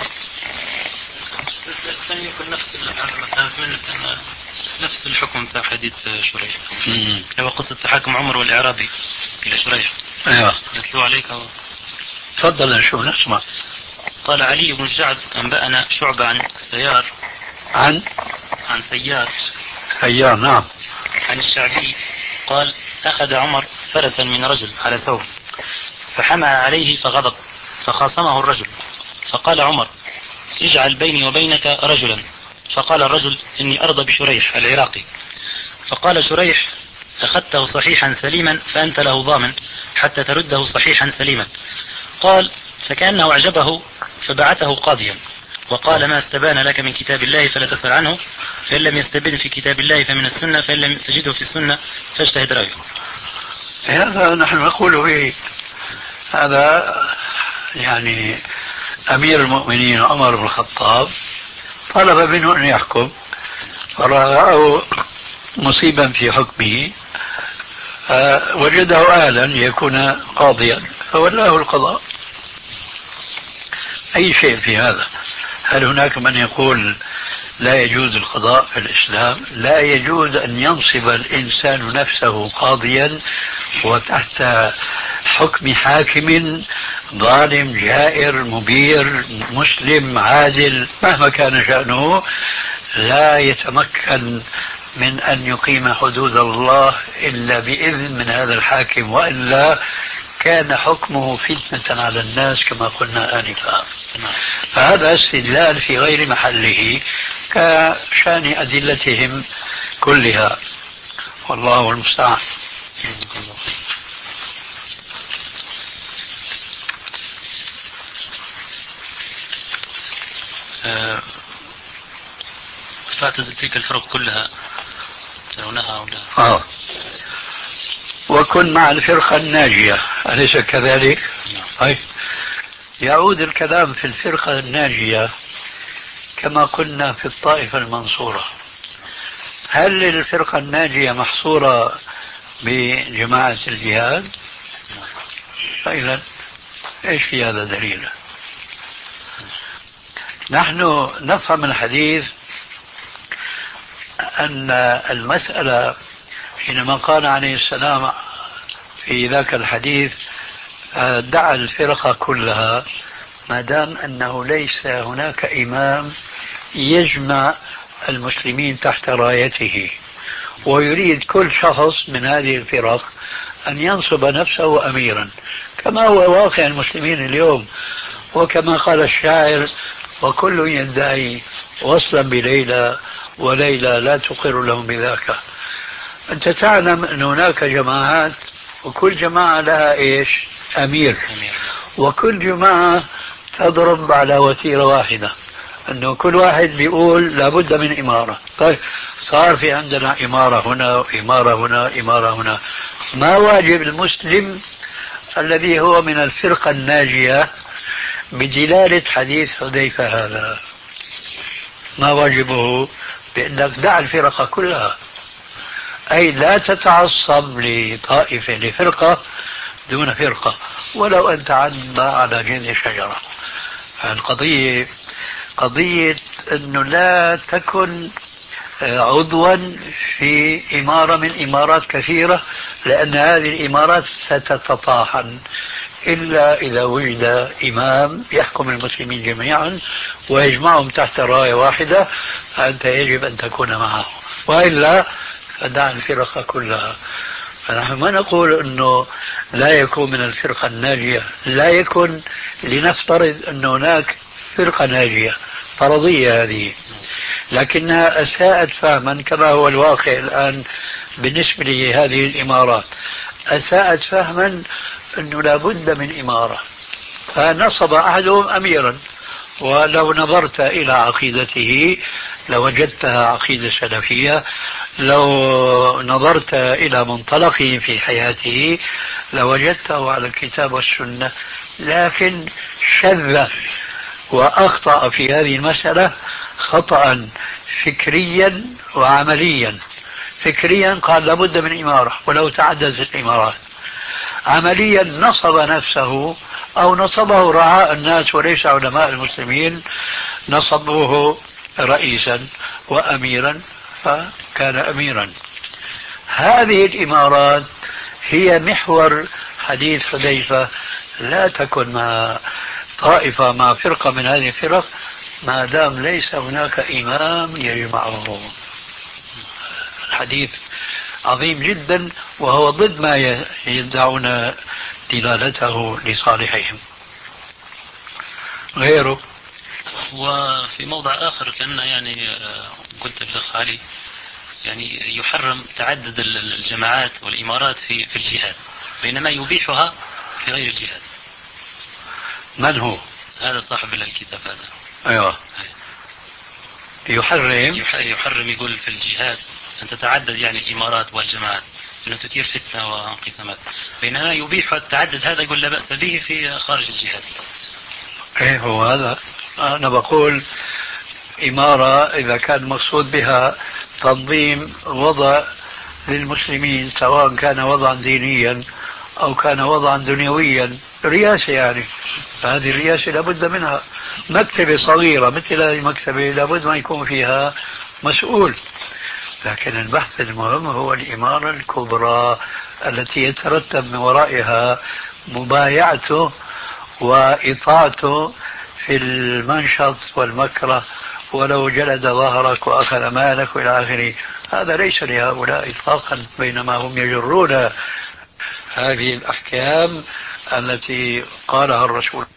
Speaker 4: لم يكن نفس ما فهمت منك أن نفس الحكم في حديث شريح، هو قصة تحاكم عمر والإعرابي إلى شريح.
Speaker 3: أيوة.
Speaker 4: يتلو عليك و...
Speaker 3: تفضل نشوف نسمع.
Speaker 4: قال علي بن الجعد أنبأنا شعبة عن سيار
Speaker 3: عن
Speaker 4: عن سيار
Speaker 3: سيار نعم
Speaker 4: عن الشعبي قال: أخذ عمر فرسا من رجل على سوم فحمى عليه فغضب فخاصمه الرجل، فقال عمر: اجعل بيني وبينك رجلا. فقال الرجل: إني أرضى بشريح العراقي. فقال شريح: أخذته صحيحا سليما فأنت له ضامن حتى ترده صحيحا سليما. قال: فكأنه أعجبه فبعثه قاضيا وقال: ما استبان لك من كتاب الله فلا تسأل عنه، فإن لم يستبن في كتاب الله فمن السنة، فإن لم تجده في السنة فاجتهد رأيه.
Speaker 3: هذا نحن نقول به. هذا يعني أمير المؤمنين عمر بن الخطاب طلب منه أن يحكم، فرأى مصيبا في حكمه وجده آلا يكون قاضيا فولاه القضاء. أي شيء في هذا. هل هناك من يقول لا يجوز القضاء في الإسلام؟ لا يجوز أن ينصب الإنسان نفسه قاضيا وتحت حكم حاكم ظالم جائر مبير مسلم عادل مهما كان شأنه، لا يتمكن من أن يقيم حدود الله إلا بإذن من هذا الحاكم، وإلا كان حكمه فتنة على الناس كما قلنا آنفا. فهذا استدلال في غير محله كشان أدلتهم كلها، والله المستعان.
Speaker 4: أه فاعتزل تلك الفرق كلها ترونها أو لا؟
Speaker 3: آه. وكن مع الفرقة الناجية، أليس كذلك؟ أي. يعود الكلام في الفرقة الناجية كما قلنا في الطائفة المنصورة. هل الفرقة الناجية محصورة بجماعة الجهاد؟ فإذا إيش في هذا دليل؟ نحن نفهم الحديث أن المسألة حينما قال عليه السلام في ذاك الحديث دع الفرقة كلها، ما دام أنه ليس هناك إمام يجمع المسلمين تحت رايته، ويريد كل شخص من هذه الفرق أن ينصب نفسه أميرا، كما هو واقع المسلمين اليوم. وكما قال الشاعر: وكل يدعي وصلا بليلى وليلى لا تقر لهم بذاك. أنت تعلم أن هناك جماعات، وكل جماعة لها إيش؟ أمير. وكل جماعة تضرب على وتيرة واحدة، أنه كل واحد بيقول لابد من إمارة. طيب صار في عندنا إمارة هنا وإمارة هنا إمارة هنا. ما واجب المسلم الذي هو من الفرقة الناجية بدلالة حديث حذيفة هذا؟ ما واجبه؟ بأنك دع الفرقة كلها، أي لا تتعصب لطائفة لفرقة دون فرقة، ولو أن تعدى على جذع شجرة. القضية قضية أنه لا تكن عضوا في إمارة من إمارات كثيرة، لأن هذه الإمارات ستتطاحن إلا إذا وجد إمام يحكم المسلمين جميعا ويجمعهم تحت راية واحدة، فأنت يجب أن تكون معه، وإلا فدع الفرقة كلها. فنحن ما نقول أنه لا يكون من الفرقة الناجية، لا يكن، لنفترض أن هناك فرقة ناجية فرضية هذه، لكنها أساءت فهما كما هو الواقع الآن بالنسبة لهذه الإمارات. أساءت فهما أنه لا بد من إمارة، فنصب أحدهم أميرا، ولو نظرت إلى عقيدته لوجدتها عقيدة سلفية، لو نظرت إلى منطلقه في حياته لوجدته على الكتاب والسنة، لكن شذ وأخطأ في هذه المسألة خطأ فكريا وعمليا. فكريا قال لابد من إمارة ولو تعددت الإمارات، عمليا نصب نفسه أو نصبه رعاء الناس وليس علماء المسلمين، نصبوه رئيسا وأميرا فكان أميرا. هذه الإمارات هي محور حديث حذيفة: لا تكن مع طائفة مع فرقة من هذه الفرق ما دام ليس هناك إمام يجمعه. الحديث عظيم جدا، وهو ضد ما يدعون دلالته لصالحهم. غيره
Speaker 4: وفي موضع آخر كان يعني قلت الأخ علي يعني يحرم تعدد الجماعات والإمارات في في الجهاد، بينما يبيحها في غير الجهاد.
Speaker 3: من هو
Speaker 4: هذا صاحب الكتاب هذا؟
Speaker 3: أيوة. يحرم
Speaker 4: يحرم يقول في الجهاد أن تتعدد يعني الإمارات والجماعات، أنه تثير فتنة وانقسامات، بينما يبيح التعدد هذا يقول لا بأس به في خارج الجهاد.
Speaker 3: ايه هو هذا. أنا بقول إمارة إذا كان مقصود بها تنظيم وضع للمسلمين، سواء كان وضعا دينيا أو كان وضعا دنيويا، رئاسة يعني، فهذه الرئاسة لابد منها. مكتبة صغيرة مثل هذه المكتبة لابد ما يكون فيها مسؤول، لكن البحث المهم هو الإمارة الكبرى التي يترتب من ورائها مبايعته وإطاعته في المنشط والمكره، ولو جلد ظهرك وأخذ مالك إلى آخره. هذا ليس لهؤلاء إطلاقا، بينما هم يجرون هذه الأحكام التي قالها الرسول.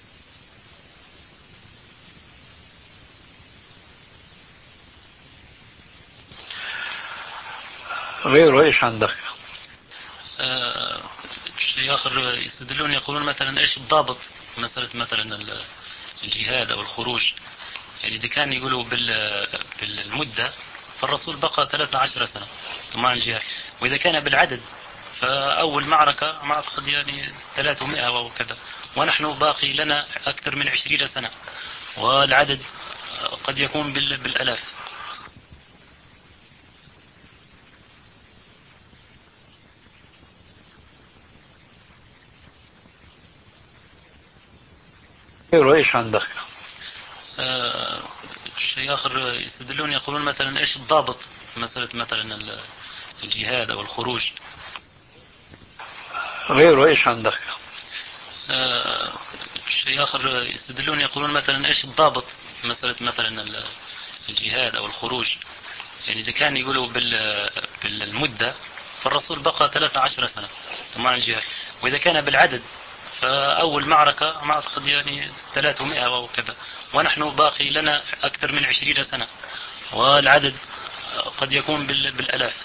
Speaker 3: غيره إيش عندك؟
Speaker 4: آه شيء آخر يستدلون يقولون مثلا إيش الضابط مسألة مثلا الجهاد أو الخروج، يعني إذا كان يقولوا بالمدة فالرسول بقى ثلاثة عشر سنة ثم الجهاد، وإذا كان بالعدد فأول معركة ما أعتقد يعني ثلاثمائة وكذا، ونحن باقي لنا أكثر من عشرين سنة، والعدد قد يكون بالألاف.
Speaker 3: غيره إيش عندك؟
Speaker 4: آه شيء آخر يستدلون يقولون مثلا إيش الضابط مسألة مثلا الجهاد أو الخروج.
Speaker 3: غيره إيش عندك؟
Speaker 4: آه شيء آخر يستدلون يقولون مثلا إيش الضابط مسألة مثلا الجهاد أو الخروج. يعني إذا كان يقولوا بالمدة فالرسول بقى ثلاثة عشر سنة طبعا الجهاد، وإذا كان بالعدد فأول معركة ما أعتقد يعني ثلاثمائة أو كذا، ونحن باقي لنا أكثر من عشرين سنة والعدد قد يكون بالألاف.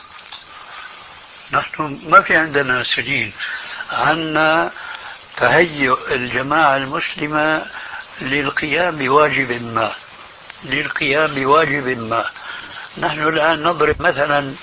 Speaker 3: نحن ما في عندنا سنين، عندنا تهيؤ الجماعة المسلمة للقيام بواجب ما للقيام بواجب ما نحن الآن نضرب مثلا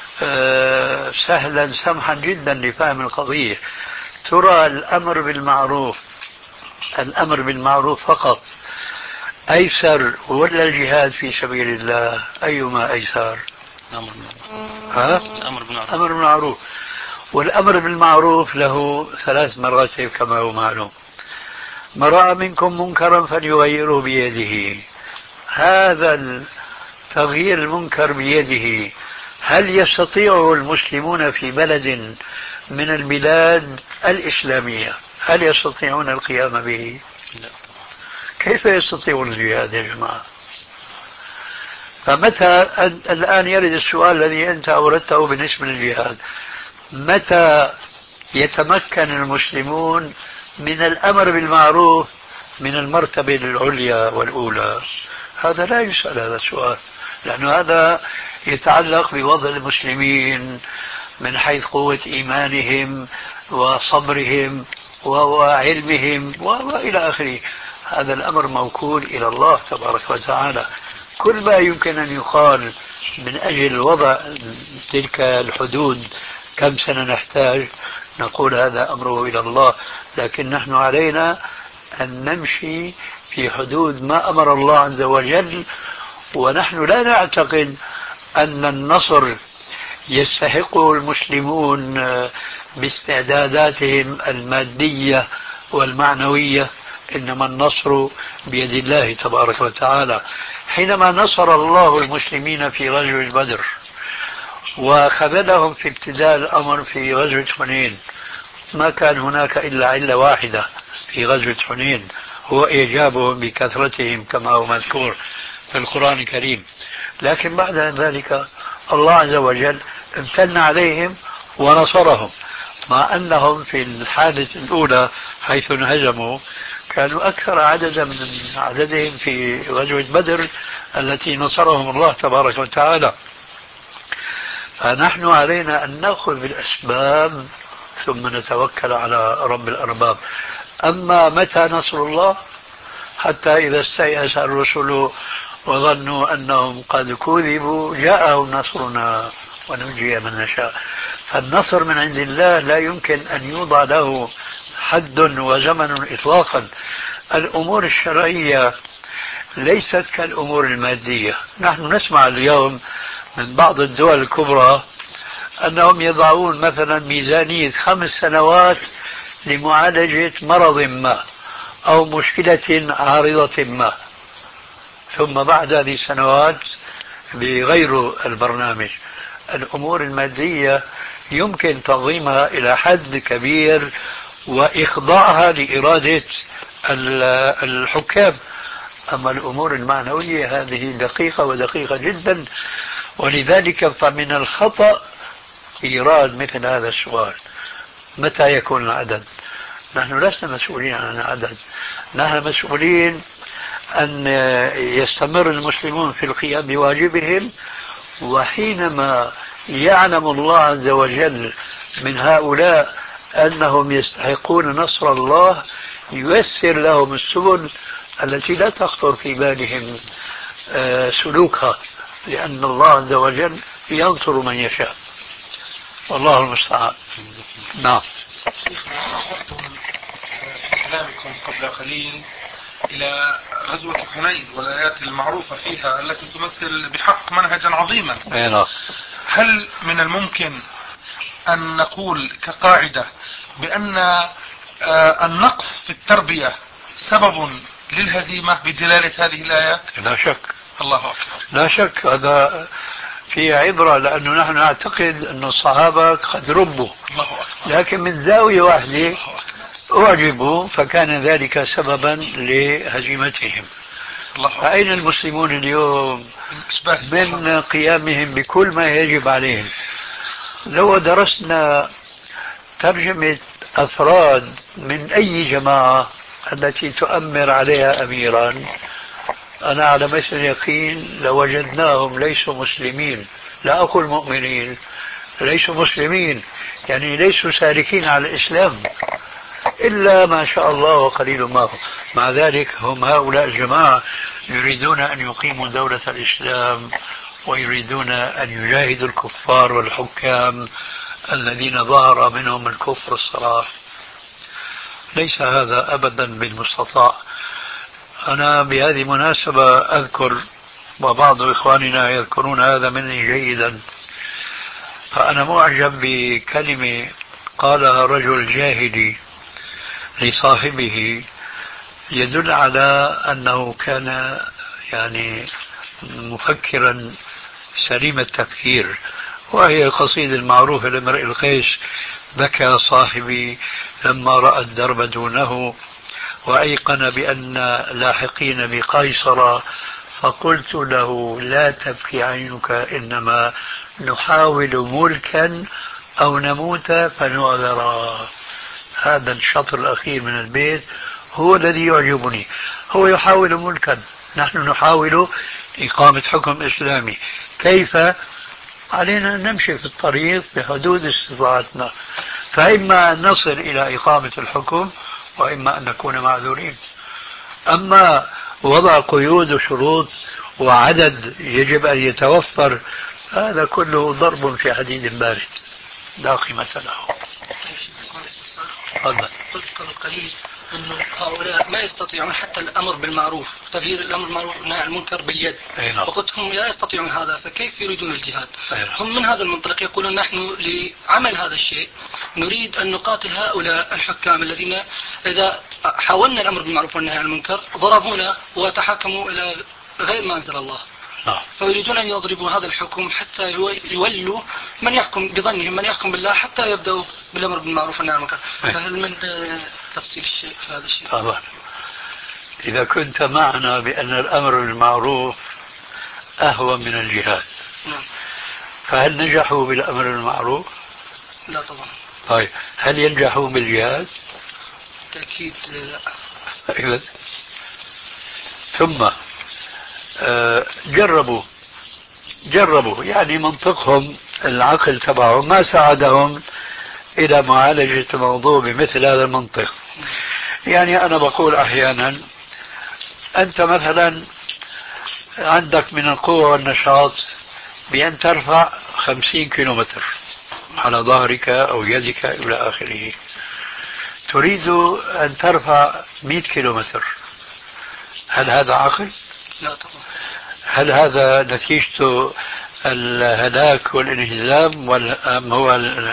Speaker 3: سهلا سمحا جدا لفهم القضية. ترى الأمر بالمعروف الأمر بالمعروف فقط أيسر ولا الجهاد في سبيل الله؟ أيما أيسر؟
Speaker 4: الأمر بالمعروف.
Speaker 3: ها؟
Speaker 4: الأمر بالمعروف.
Speaker 3: الأمر بالمعروف. والأمر بالمعروف له ثلاث مراتب كما هو معلوم. من رأى منكم منكرا فليغيره بيده. هذا التغيير المنكر بيده هل يستطيع المسلمون في بلد من البلاد الإسلامية هل يستطيعون القيام به؟
Speaker 4: لا.
Speaker 3: كيف يستطيعون الجهاد يا جماعة؟ فمتى الآن يرد السؤال الذي أنت أوردته بالنسبة للجهاد، متى يتمكن المسلمون من الأمر بالمعروف من المرتبة العليا والأولى؟ هذا لا يسأل هذا السؤال، لأن هذا يتعلق بوضع المسلمين من حيث قوة إيمانهم وصبرهم وعلمهم وإلى آخره. هذا الأمر موكول إلى الله تبارك وتعالى. كل ما يمكن أن يقال من أجل وضع تلك الحدود كم سنة نحتاج، نقول هذا أمره إلى الله، لكن نحن علينا أن نمشي في حدود ما أمر الله عز وجل. ونحن لا نعتقد أن النصر يستحقه المسلمون باستعداداتهم المادية والمعنوية، إنما النصر بيد الله تبارك وتعالى. حينما نصر الله المسلمين في غزوة بدر وخذلهم في ابتداء الأمر في غزوة حنين، ما كان هناك إلا علة واحدة في غزوة حنين، هو إعجابهم بكثرتهم كما هو مذكور في القرآن الكريم. لكن بعد ذلك الله عز وجل امتن عليهم ونصرهم، مع أنهم في الحالة الأولى حيث انهزموا كانوا أكثر عددا من عددهم في غزوة بدر التي نصرهم الله تبارك وتعالى. فنحن علينا أن نأخذ بالأسباب ثم نتوكل على رب الأرباب. أما متى نصر الله؟ حتى إذا استيأس الرسل وظنوا أنهم قد كذبوا جاءهم نصرنا ونجي من نشاء. فالنصر من عند الله لا يمكن أن يوضع له حد وزمن إطلاقا. الأمور الشرعية ليست كالأمور المادية. نحن نسمع اليوم من بعض الدول الكبرى أنهم يضعون مثلا ميزانية خمس سنوات لمعالجة مرض ما أو مشكلة عارضة ما، ثم بعد هذه السنوات بغير البرنامج. الأمور المادية يمكن تنظيمها إلى حد كبير وإخضاعها لإرادة الحكام، أما الأمور المعنوية هذه دقيقة ودقيقة جدا. ولذلك فمن الخطأ إيراد مثل هذا السؤال متى يكون العدد. نحن لسنا مسؤولين عن العدد، نحن مسؤولين أن يستمر المسلمون في القيام بواجبهم، وحينما يعلم الله عز وجل من هؤلاء أنهم يستحقون نصر الله ييسر لهم السبل التي لا تخطر في بالهم سلوكها، لأن الله عز وجل ينصر من يشاء، والله المستعان. نعم.
Speaker 5: شيخنا، أشرتم في كلامكم قبل قليل إلى غزوة حنين والآيات المعروفة فيها التي تمثل بحق منهجا عظيما.
Speaker 3: أينا.
Speaker 5: هل من الممكن أن نقول كقاعدة بأن النقص في التربية سبب للهزيمة بدلالة هذه الآيات؟
Speaker 3: لا شك.
Speaker 5: الله أكبر.
Speaker 3: لا شك. هذا في عبرة، لأنه نحن نعتقد أن الصحابة قد ربوا،
Speaker 5: الله أكبر.
Speaker 3: لكن من زاوية واحدة
Speaker 5: الله أكبر.
Speaker 3: أعجبوا فكان ذلك سببا لهزيمتهم.
Speaker 5: الله أكبر.
Speaker 3: فأين المسلمون اليوم من قيامهم بكل ما يجب عليهم؟ لو درسنا ترجمة أفراد من أي جماعة التي تؤمر عليها أميرا، أنا على مثل اليقين لوجدناهم ليسوا مسلمين، لا أقول مؤمنين، ليسوا مسلمين، يعني ليسوا سالكين على الإسلام إلا ما شاء الله وقليل ما هو. مع ذلك هم هؤلاء الجماعة يريدون أن يقيموا دولة الإسلام، ويريدون أن يجاهدوا الكفار والحكام الذين ظهر منهم الكفر الصراح. ليس هذا أبدا بالمستطاع. أنا بهذه المناسبة أذكر، وبعض إخواننا يذكرون هذا مني جيدا، فأنا معجب بكلمة قالها رجل جاهلي لصاحبه يدل على أنه كان يعني مفكرا سليم التفكير، وهي القصيدة المعروفة لامرئ القيس: بكى صاحبي لما رأى الدرب دونه، وأيقن بأن لاحقين بقيصر، فقلت له لا تبكي عينك، إنما نحاول ملكا أو نموت فنعذرا. هذا الشطر الأخير من البيت هو الذي يعجبني. هو يحاول ملكا، نحن نحاول إقامة حكم إسلامي. كيف؟ علينا أن نمشي في الطريق بحدود استطاعتنا، فإما أن نصل إلى إقامة الحكم، وإما أن نكون معذورين. أما وضع قيود وشروط وعدد يجب أن يتوفر، هذا كله ضرب في حديد بارد لا قيمة له.
Speaker 2: قلت قبل قليل أن هؤلاء ما يستطيعون حتى الأمر بالمعروف، تغيير الأمر بالمعروف والنهي عن المنكر باليد، وقلت هم لا يستطيعون هذا، فكيف يريدون الجهاد؟ هم من هذا المنطلق يقولون نحن لعمل هذا الشيء نريد أن نقاتل هؤلاء الحكام الذين إذا حاولنا الأمر بالمعروف والنهي عن المنكر ضربونا وتحاكموا إلى غير ما أنزل الله، فيريدون أن يضربوا هذا الحكم حتى يولوا من يحكم بظنهم من يحكم بالله حتى يبدأوا بالأمر بالمعروف والنهي عن المنكر. فهل من تفصيل الشيء في هذا الشيء؟
Speaker 3: طبعا. إذا كنت معنا بأن الأمر بالمعروف أهون من الجهاد، نعم، فهل نجحوا بالأمر بالمعروف؟
Speaker 2: لا طبعا.
Speaker 3: طيب هل ينجحوا بالجهاد؟
Speaker 2: تأكيد لا.
Speaker 3: أيوة. ثم جربوا جربوا يعني منطقهم العقل تبعهم ما ساعدهم إلى معالجة الموضوع بمثل هذا المنطق. يعني أنا بقول أحيانا أنت مثلا عندك من القوة والنشاط بأن ترفع خمسين كيلومتر على ظهرك أو يدك إلى آخره، تريد أن ترفع مئة كيلومتر، هل هذا عقل؟
Speaker 2: لا طبعا.
Speaker 3: هل هذا نتيجته الهلاك والانهزام، أم هو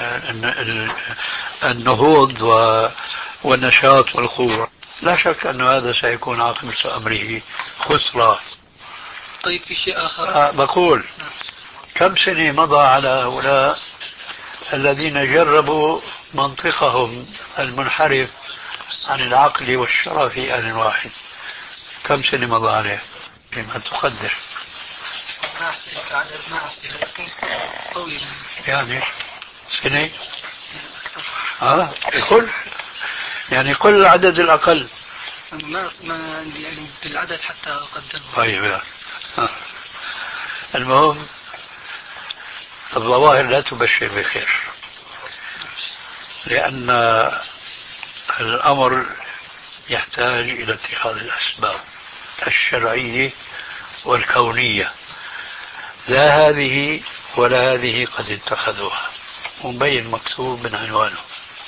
Speaker 3: النهوض والنشاط والقوة؟ لا شك أن هذا سيكون عاقبة أمره خسرة.
Speaker 2: طيب في شيء آخر
Speaker 3: أه بقول كم سنة مضى على هؤلاء الذين جربوا منطقهم المنحرف عن العقل والشرع في آن واحد؟ كم سنة مضى عليه فيما تقدر؟
Speaker 2: ما أحسنك عدد، ما أحسن لكن طويل
Speaker 3: يعني سنة اه قل يعني قل العدد الأقل.
Speaker 2: أنا ما ما يعني بالعدد حتى أقدر.
Speaker 3: طيب يعني. آه. المهم الظواهر لا تبشر بخير، لأن الأمر يحتاج إلى اتخاذ الأسباب الشرعية والكونية، لا هذه ولا هذه قد اتخذوها، ومبين مكتوب من عنوانه.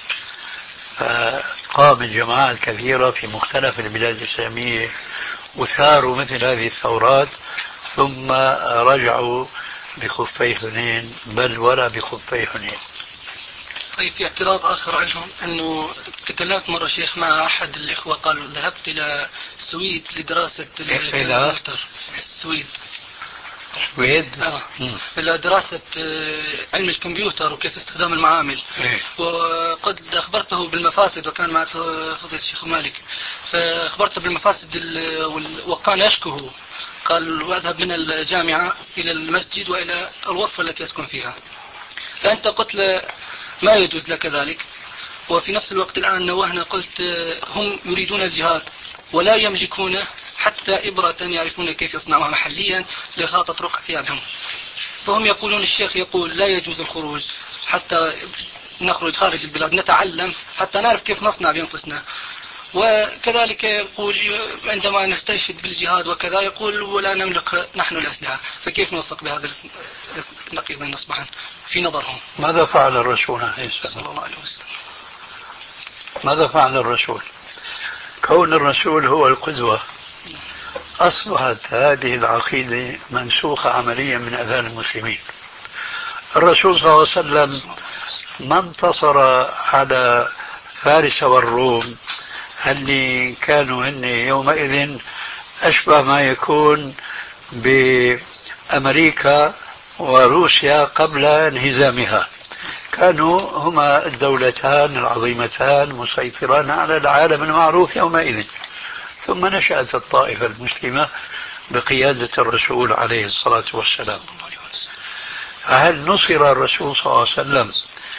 Speaker 3: فقامت جماعات كثيرة في مختلف البلاد الإسلامية وثاروا مثل هذه الثورات، ثم رجعوا بخفي حنين، بل ولا بخفي حنين.
Speaker 2: طيب في اعتراض آخر عنهم أنه تكلمت مرة شيخ مع أحد الإخوة قال ذهبت إلى السويد لدراسة
Speaker 3: إلى
Speaker 2: السويد
Speaker 3: السويد
Speaker 6: إلى دراسة علم الكمبيوتر وكيف استخدام المعامل.
Speaker 3: إيه؟
Speaker 6: وقد أخبرته بالمفاسد، وكان مع فضيلة الشيخ مالك، فأخبرته بالمفاسد وكان يشكه. قال وأذهب من الجامعة إلى المسجد وإلى الغرفة التي يسكن فيها. فأنت قلت ما يجوز لك ذلك، وفي نفس الوقت الآن نوهنا قلت هم يريدون الجهاد ولا يملكون حتى إبرة يعرفون كيف يصنعوها محليا لخاطة رقع ثيابهم. فهم يقولون الشيخ يقول لا يجوز الخروج حتى نخرج خارج البلاد نتعلم حتى نعرف كيف نصنع بأنفسنا. وكذلك يقول عندما نستشهد بالجهاد وكذا يقول ولا نملك نحن الأسلحة. فكيف نوفق بهذا النقيضين أصبحا في نظرهم؟
Speaker 3: ماذا فعل الرسول عليه الصلاة
Speaker 6: صلى الله عليه وسلم؟
Speaker 3: ماذا فعل الرسول؟ كون الرسول هو القدوة أصبحت هذه العقيدة منسوخة عمليا من أذهان المسلمين. الرسول صلى الله عليه وسلم ما انتصر على فارس والروم اللي كانوا هن يومئذ أشبه ما يكون بأمريكا وروسيا قبل انهزامها. كانوا هما الدولتان العظيمتان مسيطران على العالم المعروف يومئذ. ثم نشأت الطائفة المسلمة بقيادة الرسول عليه الصلاة والسلام. فهل نصر الرسول صلى الله عليه وسلم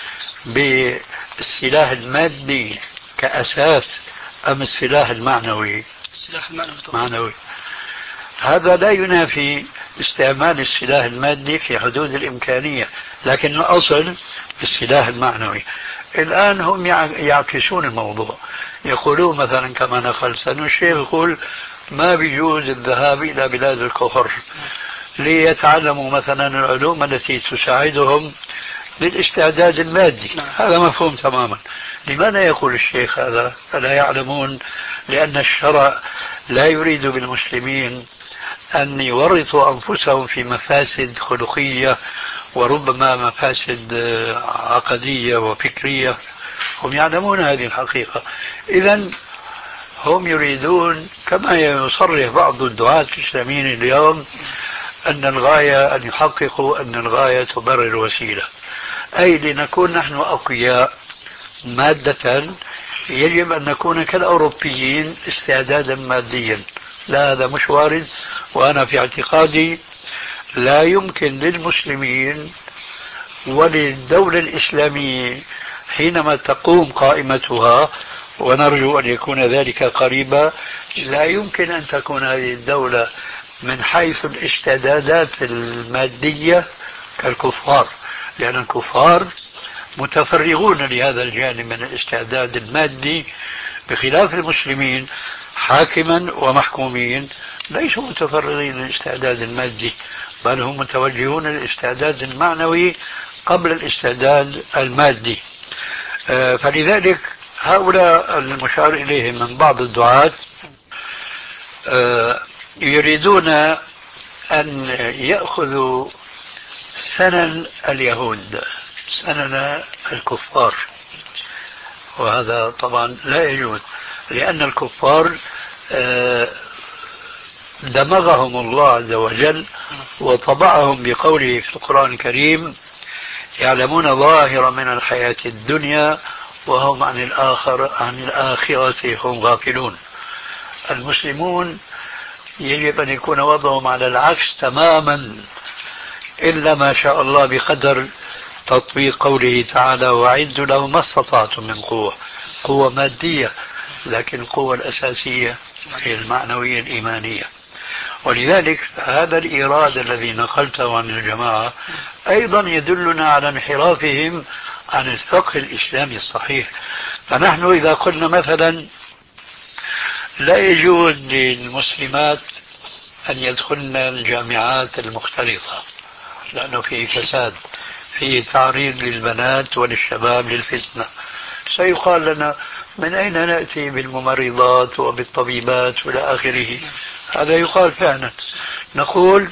Speaker 3: بالسلاح المادي كأساس أم السلاح المعنوي؟
Speaker 6: السلاح المعنوي.
Speaker 3: معنوي. هذا لا ينافي استعمال السلاح المادي في حدود الإمكانية، لكن الأصل السلاح المعنوي. الآن هم يعكسون الموضوع، يقولون مثلا كما نقلت أن الشيخ يقول ما بيجوز الذهاب إلى بلاد الكفر ليتعلموا مثلا العلوم التي تساعدهم للاستعداد المادي. هذا مفهوم تماما. لماذا يقول الشيخ هذا؟ فلا يعلمون لأن الشرع لا يريد بالمسلمين أن يورطوا أنفسهم في مفاسد خلقية وربما مفاسد عقدية وفكرية. هم يعلمون هذه الحقيقة. إذن هم يريدون كما يصرح بعض الدعاة الإسلاميين اليوم أن الغاية أن يحققوا أن الغاية تبرر الوسيلة، أي لنكون نحن أقوياء مادة يجب أن نكون كالأوروبيين استعدادا ماديا. لا، هذا مش وارد. وأنا في اعتقادي لا يمكن للمسلمين وللدولة الإسلامية حينما تقوم قائمتها، ونرجو أن يكون ذلك قريبا، لا يمكن أن تكون هذه الدولة من حيث الاستعدادات المادية كالكفار، لأن الكفار متفرغون لهذا الجانب من الاستعداد المادي، بخلاف المسلمين حاكما ومحكومين ليسوا متفرغين للاستعداد المادي، بل هم متوجهون للاستعداد المعنوي قبل الاستعداد المادي. فلذلك هؤلاء المشار إليهم من بعض الدعاة يريدون أن يأخذوا سنن اليهود، سنن الكفار، وهذا طبعا لا يجوز، لأن الكفار دمغهم الله عز وجل وطبعهم بقوله في القرآن الكريم يعلمون ظاهرا من الحياة الدنيا وهم عن الآخر عن الآخرة هم غافلون. المسلمون يجب أن يكون وضعهم على العكس تماما، إلا ما شاء الله بقدر تطبيق قوله تعالى وأعدوا لهم ما استطعتم من قوة، قوة مادية، لكن القوة الأساسية هي المعنوية الإيمانية. ولذلك هذا الإيراد الذي نقلته عن الجماعة أيضا يدلنا على انحرافهم عن الفقه الإسلامي الصحيح. فنحن إذا قلنا مثلا لا يجوز للمسلمات أن يدخلن الجامعات المختلطة لأنه فيه فساد، فيه تعريض للبنات وللشباب للفتنة، سيقال لنا من أين نأتي بالممرضات وبالطبيبات وإلى آخره. هذا يقال فعلا. نقول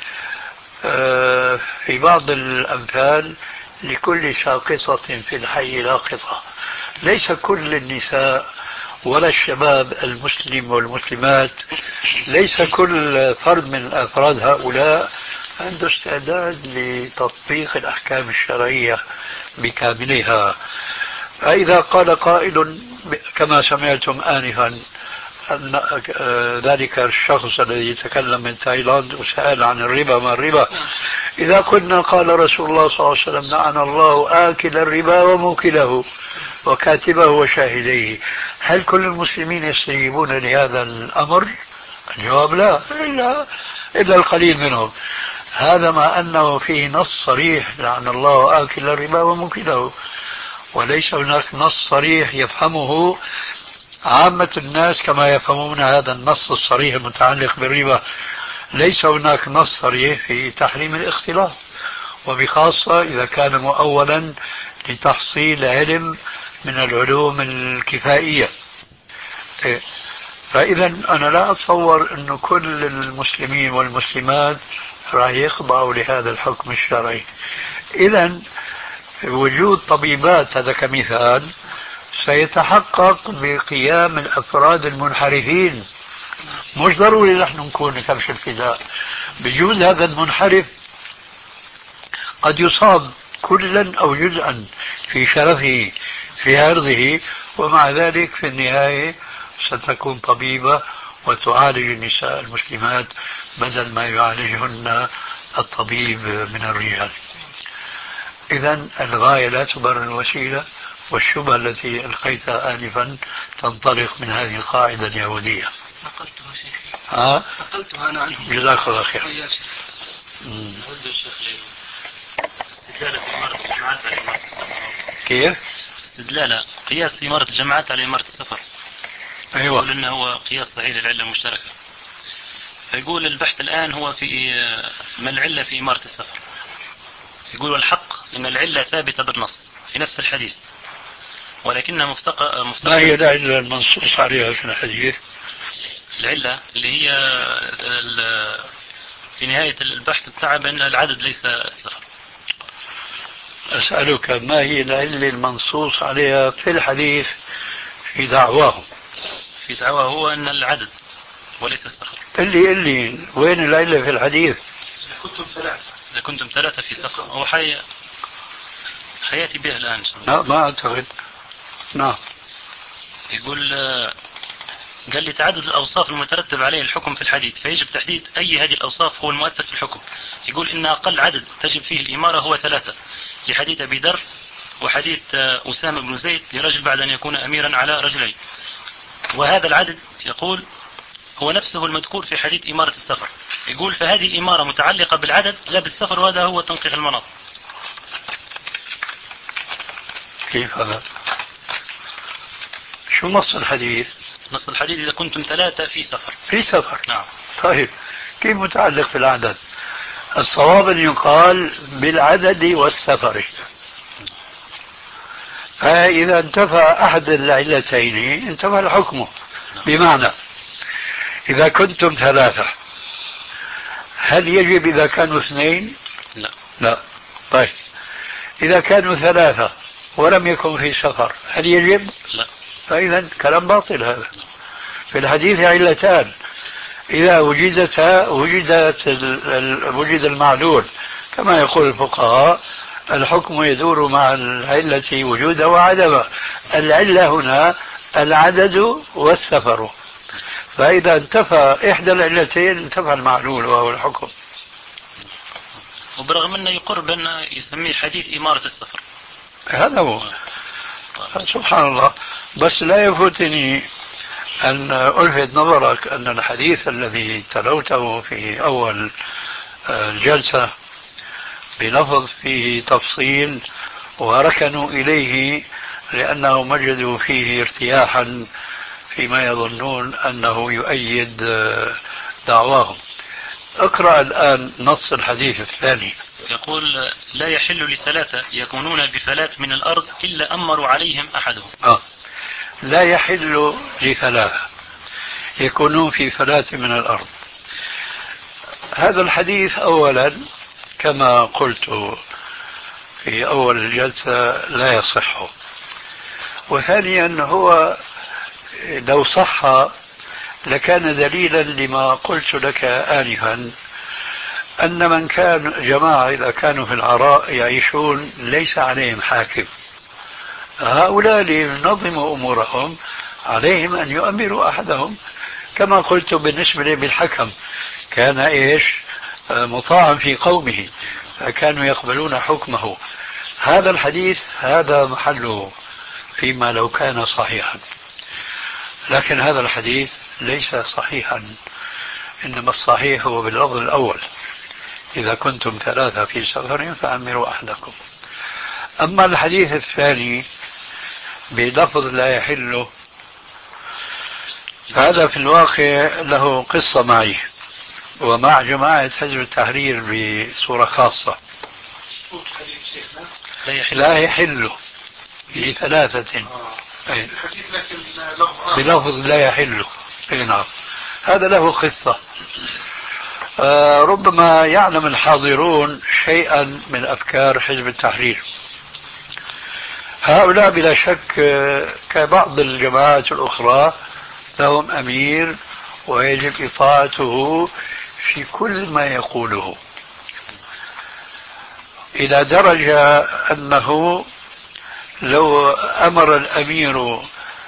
Speaker 3: في بعض الأمثال لكل ساقطة في الحي لاقطة. ليس كل النساء ولا الشباب المسلم والمسلمات، ليس كل فرد من أفراد هؤلاء عنده استعداد لتطبيق الأحكام الشرعية بكاملها. فإذا قال قائل كما سمعتم آنفا أن ذلك الشخص الذي تكلم من تايلاند وسأل عن الربا ما الربا، إذا قلنا قال رسول الله صلى الله عليه وسلم لعن الله آكل الربا وموكله وكاتبه وشاهديه، هل كل المسلمين يستجيبون لهذا الأمر؟ الجواب لا، إلا, إلا القليل منهم. هذا مع أنه فيه نص صريح لعن الله آكل الربا وموكله، وليس هناك نص صريح يفهمه عامة الناس كما يفهمون هذا النص الصريح المتعلق بالربا. ليس هناك نص صريح في تحريم الاختلاط، وبخاصة إذا كان مؤولا لتحصيل علم من العلوم الكفائية. فإذا أنا لا أتصور أن كل المسلمين والمسلمات راح يخضعوا لهذا الحكم الشرعي. إذا وجود طبيبات هذا كمثال سيتحقق بقيام الأفراد المنحرفين. مش ضروري نحن نكون كبش الفداء، بجوز هذا المنحرف قد يصاب كلا أو جزءا في شرفه في عرضه، ومع ذلك في النهاية ستكون طبيبة وتعالج النساء المسلمات بدل ما يعالجهن الطبيب من الرجال. إذا الغاية لا تبرر الوسيلة، والشبهة التي ألقيتها آنفا تنطلق من هذه القاعدة اليهودية.
Speaker 6: نقلتها شيخ.
Speaker 3: ها؟
Speaker 6: نقلتها أنا عنه.
Speaker 3: جزاك الله خير.
Speaker 4: أود الشيخ استدلال في إمارة الجماعات على إمارة السفر.
Speaker 3: كيف؟
Speaker 4: استدلال قياس إمارة الجماعات على إمارة السفر.
Speaker 3: أيوة.
Speaker 4: يقول إنه هو قياس صحيح للعلة المشتركة. فيقول البحث الآن هو في ما العلة في إمارة السفر. يقول الحق إن العلة ثابتة بالنص في نفس الحديث، ولكنها مفتقة مفتقة.
Speaker 3: ما هي العلة المنصوص عليها في الحديث؟
Speaker 4: العلة اللي هي في نهاية البحث بتاعها بأن العدد ليس السفر.
Speaker 3: أسألك ما هي العلة المنصوص عليها في الحديث في دعواهم؟
Speaker 4: في دعواه هو أن العدد وليس السفر.
Speaker 3: اللي اللي وين العلة في الحديث؟
Speaker 5: كنتم ثلاثة.
Speaker 4: إذا كنتم ثلاثة في سفر هو حي... حياتي بها الآن.
Speaker 3: لا ما أعتقد. نعم.
Speaker 4: يقول قال لي تعدد الأوصاف المترتب عليه الحكم في الحديث، فيجب تحديد أي هذه الأوصاف هو المؤثر في الحكم. يقول إن أقل عدد تجب فيه الإمارة هو ثلاثة، لحديث أبي ذر وحديث أسامة بن زيد لرجل بعد أن يكون أميرا على رجلين. وهذا العدد يقول هو نفسه المذكور في حديث إمارة السفر. يقول فهذه الإمارة متعلقة بالعدد لا بالسفر، وهذا هو تنقيح المناط.
Speaker 3: كيف هذا؟ شو نص الحديث؟
Speaker 4: نص الحديث إذا كنتم ثلاثة في سفر.
Speaker 3: في سفر.
Speaker 4: نعم.
Speaker 3: طيب كيف متعلق في العدد؟ الصواب أن يقال بالعدد والسفر. فإذا انتفى أحد العلتين انتفى الحكم. بمعنى إذا كنتم ثلاثة هل يجب إذا كانوا اثنين؟
Speaker 4: لا.
Speaker 3: لا. طيب إذا كانوا ثلاثة ولم يكن في سفر هل يجب؟
Speaker 4: لا.
Speaker 3: فإذا كلام باطل هذا. في الحديث علتان، إذا وجدتا وجدت وجد المعلول كما يقول الفقهاء الحكم يدور مع العلة وجودا وعدما. العلة هنا العدد والسفر، فإذا انتفى إحدى العلتين انتفى المعلول وهو الحكم.
Speaker 4: وبرغم أنه يقر بأن يسميه حديث إمارة السفر.
Speaker 3: هذا هو. سبحان الله. بس لا يفوتني أن ألفت نظرك أن الحديث الذي تلوته في أول الجلسة بلفظ فيه تفصيل وركنوا إليه لأنهم وجدوا فيه ارتياحا فيما يظنون أنه يؤيد دعواهم. اقرأ الآن نص الحديث الثاني.
Speaker 4: يقول لا يحل لثلاثة يكونون بفلاة من الأرض إلا أمروا عليهم أحدهم.
Speaker 3: آه. لا يحل لثلاثة يكونون في فلاة من الأرض. هذا الحديث أولا كما قلت في أول الجلسة لا يصح، وثانيا هو لو صح لكان دليلا لما قلت لك آنفا أن من كان جماعة إذا كانوا في العراء يعيشون ليس عليهم حاكم، هؤلاء لينظموا أمورهم عليهم أن يؤمروا أحدهم، كما قلت بالنسبة للحكم كان إيش مطاعا في قومه فكانوا يقبلون حكمه. هذا الحديث هذا محله فيما لو كان صحيحا، لكن هذا الحديث ليس صحيحا، إنما الصحيح هو باللفظ الأول: إذا كنتم ثلاثة في سفر فأمروا أحدكم. أما الحديث الثاني بلفظ لا يحل، هذا في الواقع له قصة معي ومع جماعة حزب التحرير بصورة خاصة. لا يحل لثلاثة بلفظ لا يحل. نعم، هذا له قصة. آه ربما يعلم الحاضرون شيئا من أفكار حزب التحرير. هؤلاء بلا شك كبعض الجماعات الأخرى لهم أمير ويجب إطاعته في كل ما يقوله، إلى درجة أنه لو أمر الأمير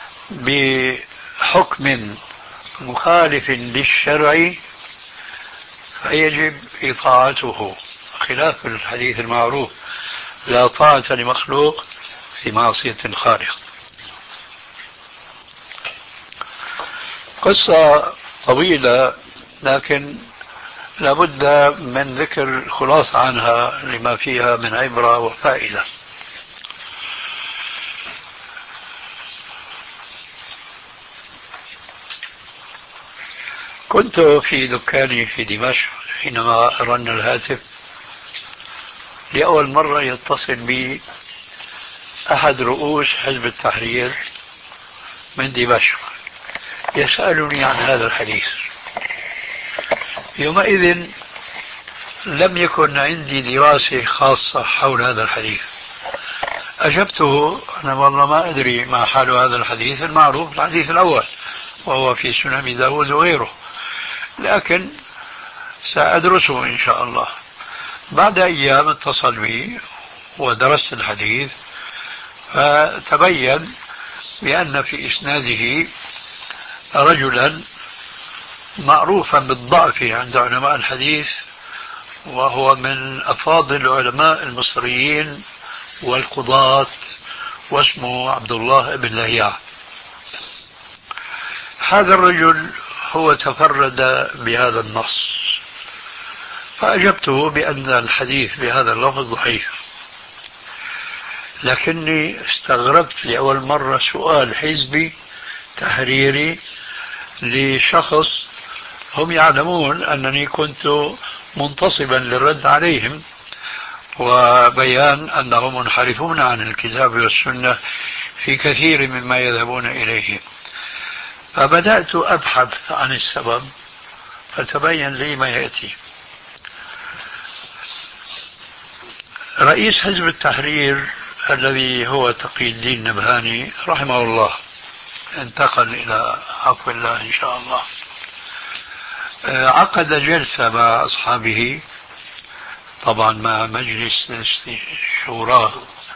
Speaker 3: بحكم مخالف للشرع فيجب إطاعته، خلاف الحديث المعروف: لا طاعة لمخلوق في معصية الخالق. قصة طويلة لكن لابد من ذكر خلاصة عنها لما فيها من عبرة وفائدة. كنت في دكاني في دمشق حينما رن الهاتف، لأول مرة يتصل بي أحد رؤوس حزب التحرير من دمشق يسألني عن هذا الحديث. يومئذ لم يكن عندي دراسة خاصة حول هذا الحديث. أجبته: أنا والله ما أدري ما حال هذا الحديث، المعروف الحديث الأول وهو في سنن داود وغيره، لكن سأدرسه إن شاء الله. بعد أيام اتصل بي ودرست الحديث، فتبين بأن في إسناده رجلا معروفا بالضعف عند علماء الحديث، وهو من أفاضل العلماء المصريين والقضاة، واسمه عبد الله بن لهيعة. هذا الرجل هو تفرد بهذا النص، فأجبته بأن الحديث بهذا اللفظ ضعيف. لكني استغربت لأول مرة سؤال حزبي تحريري لشخص هم يعلمون أنني كنت منتصبا للرد عليهم وبيان أنهم منحرفون عن الكتاب والسنة في كثير مما يذهبون إليه. فبدأت أبحث عن السبب، فتبين لي ما يأتي. رئيس حزب التحرير الذي هو تقي الدين نبهاني رحمه الله، انتقل إلى عفو الله إن شاء الله، عقد جلسة مع أصحابه، طبعا مع مجلس شورى،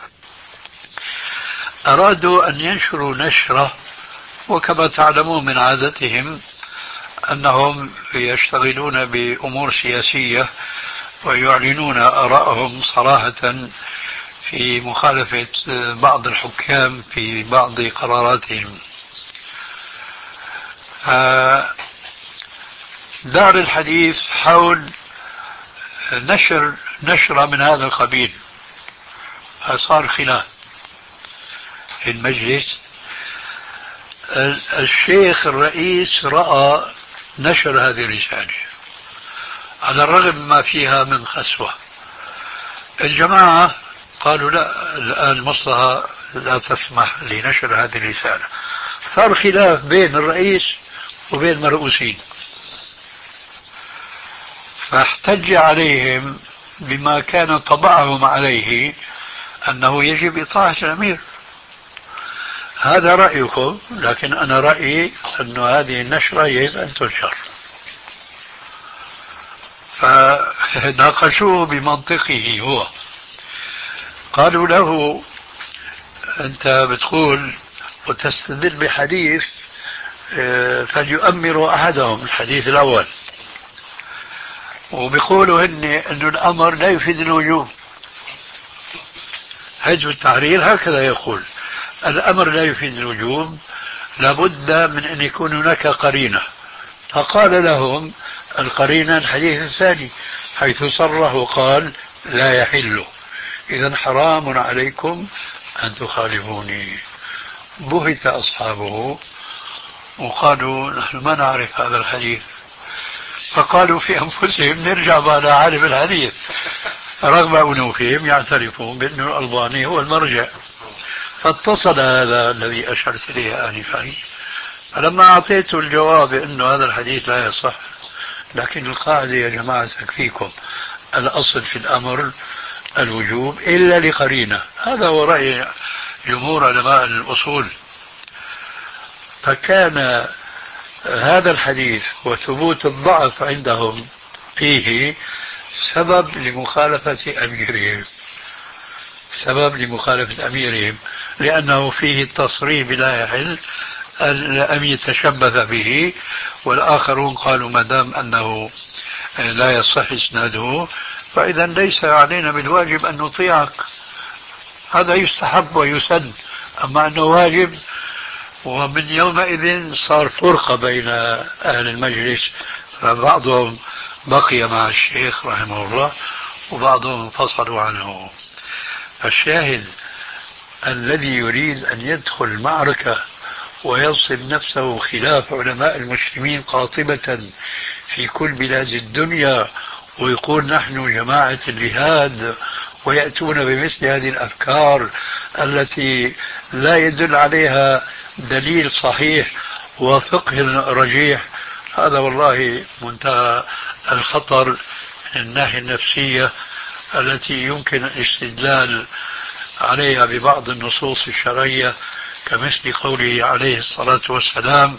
Speaker 3: أرادوا أن ينشروا نشرة، وكما تعلمون من عادتهم أنهم يشتغلون بأمور سياسية ويعلنون آراءهم صراحة في مخالفة بعض الحكام في بعض قراراتهم. دار الحديث حول نشر نشرة من هذا القبيل، فصار خلاف في المجلس. الشيخ الرئيس رأى نشر هذه الرسالة على الرغم ما فيها من خسوة. الجماعة قالوا لا، الآن المصلحة لا تسمح لنشر هذه الرسالة. صار خلاف بين الرئيس وبين المرؤوسين، فاحتج عليهم بما كان طبعهم عليه أنه يجب إطاعة الأمير. هذا رأيكم، لكن أنا رأيي أن هذه النشرة يجب أن تنشر. ناقشوه بمنطقه هو. قالوا له أنت بتقول وتستدل بحديث فليؤمروا أحدهم، الحديث الأول، وبيقولوا هن أن الأمر لا يفيد الوجوب. حزب التحرير هكذا يقول، الأمر لا يفيد الوجوب، لابد من أن يكون هناك قرينة. فقال لهم القرينة الحديث الثاني حيث صرح وقال لا يحل، إذن حرام عليكم أن تخالفوني. بهت أصحابه وقالوا نحن ما نعرف هذا الحديث. فقالوا في أنفسهم نرجع على عالم الحديث، رغم أنوفهم يعترفون بأن الألباني هو المرجع. فاتصل هذا الذي أشرت إليه آنفا، فلما أعطيته الجواب أن هذا الحديث لا يصح، لكن القاعدة يا جماعة تكفيكم، الأصل في الأمر الوجوب إلا لقرينة. هذا هو رأي جمهور علماء الأصول. فكان هذا الحديث وثبوت الضعف عندهم فيه سبب لمخالفة أميرهم، سبب لمخالفة أميرهم، لأنه فيه التصريح بلا يحل أن يتشبث به، والآخرون قالوا ما دام أنه لا يصح إسناده فإذا ليس علينا بالواجب أن نطيعك. هذا يستحب ويسن، أما أنه واجب. ومن يومئذ صار فرقة بين أهل المجلس، فبعضهم بقي مع الشيخ رحمه الله وبعضهم انفصلوا عنه. فالشاهد الذي يريد أن يدخل معركة وينصب نفسه خلاف علماء المسلمين قاطبة في كل بلاد الدنيا ويقول نحن جماعة الجهاد، ويأتون بمثل هذه الأفكار التي لا يدل عليها دليل صحيح وفقه رجيح، هذا والله منتهى الخطر من الناحية النفسية التي يمكن الاستدلال عليها ببعض النصوص الشرعية، كمثل قوله عليه الصلاة والسلام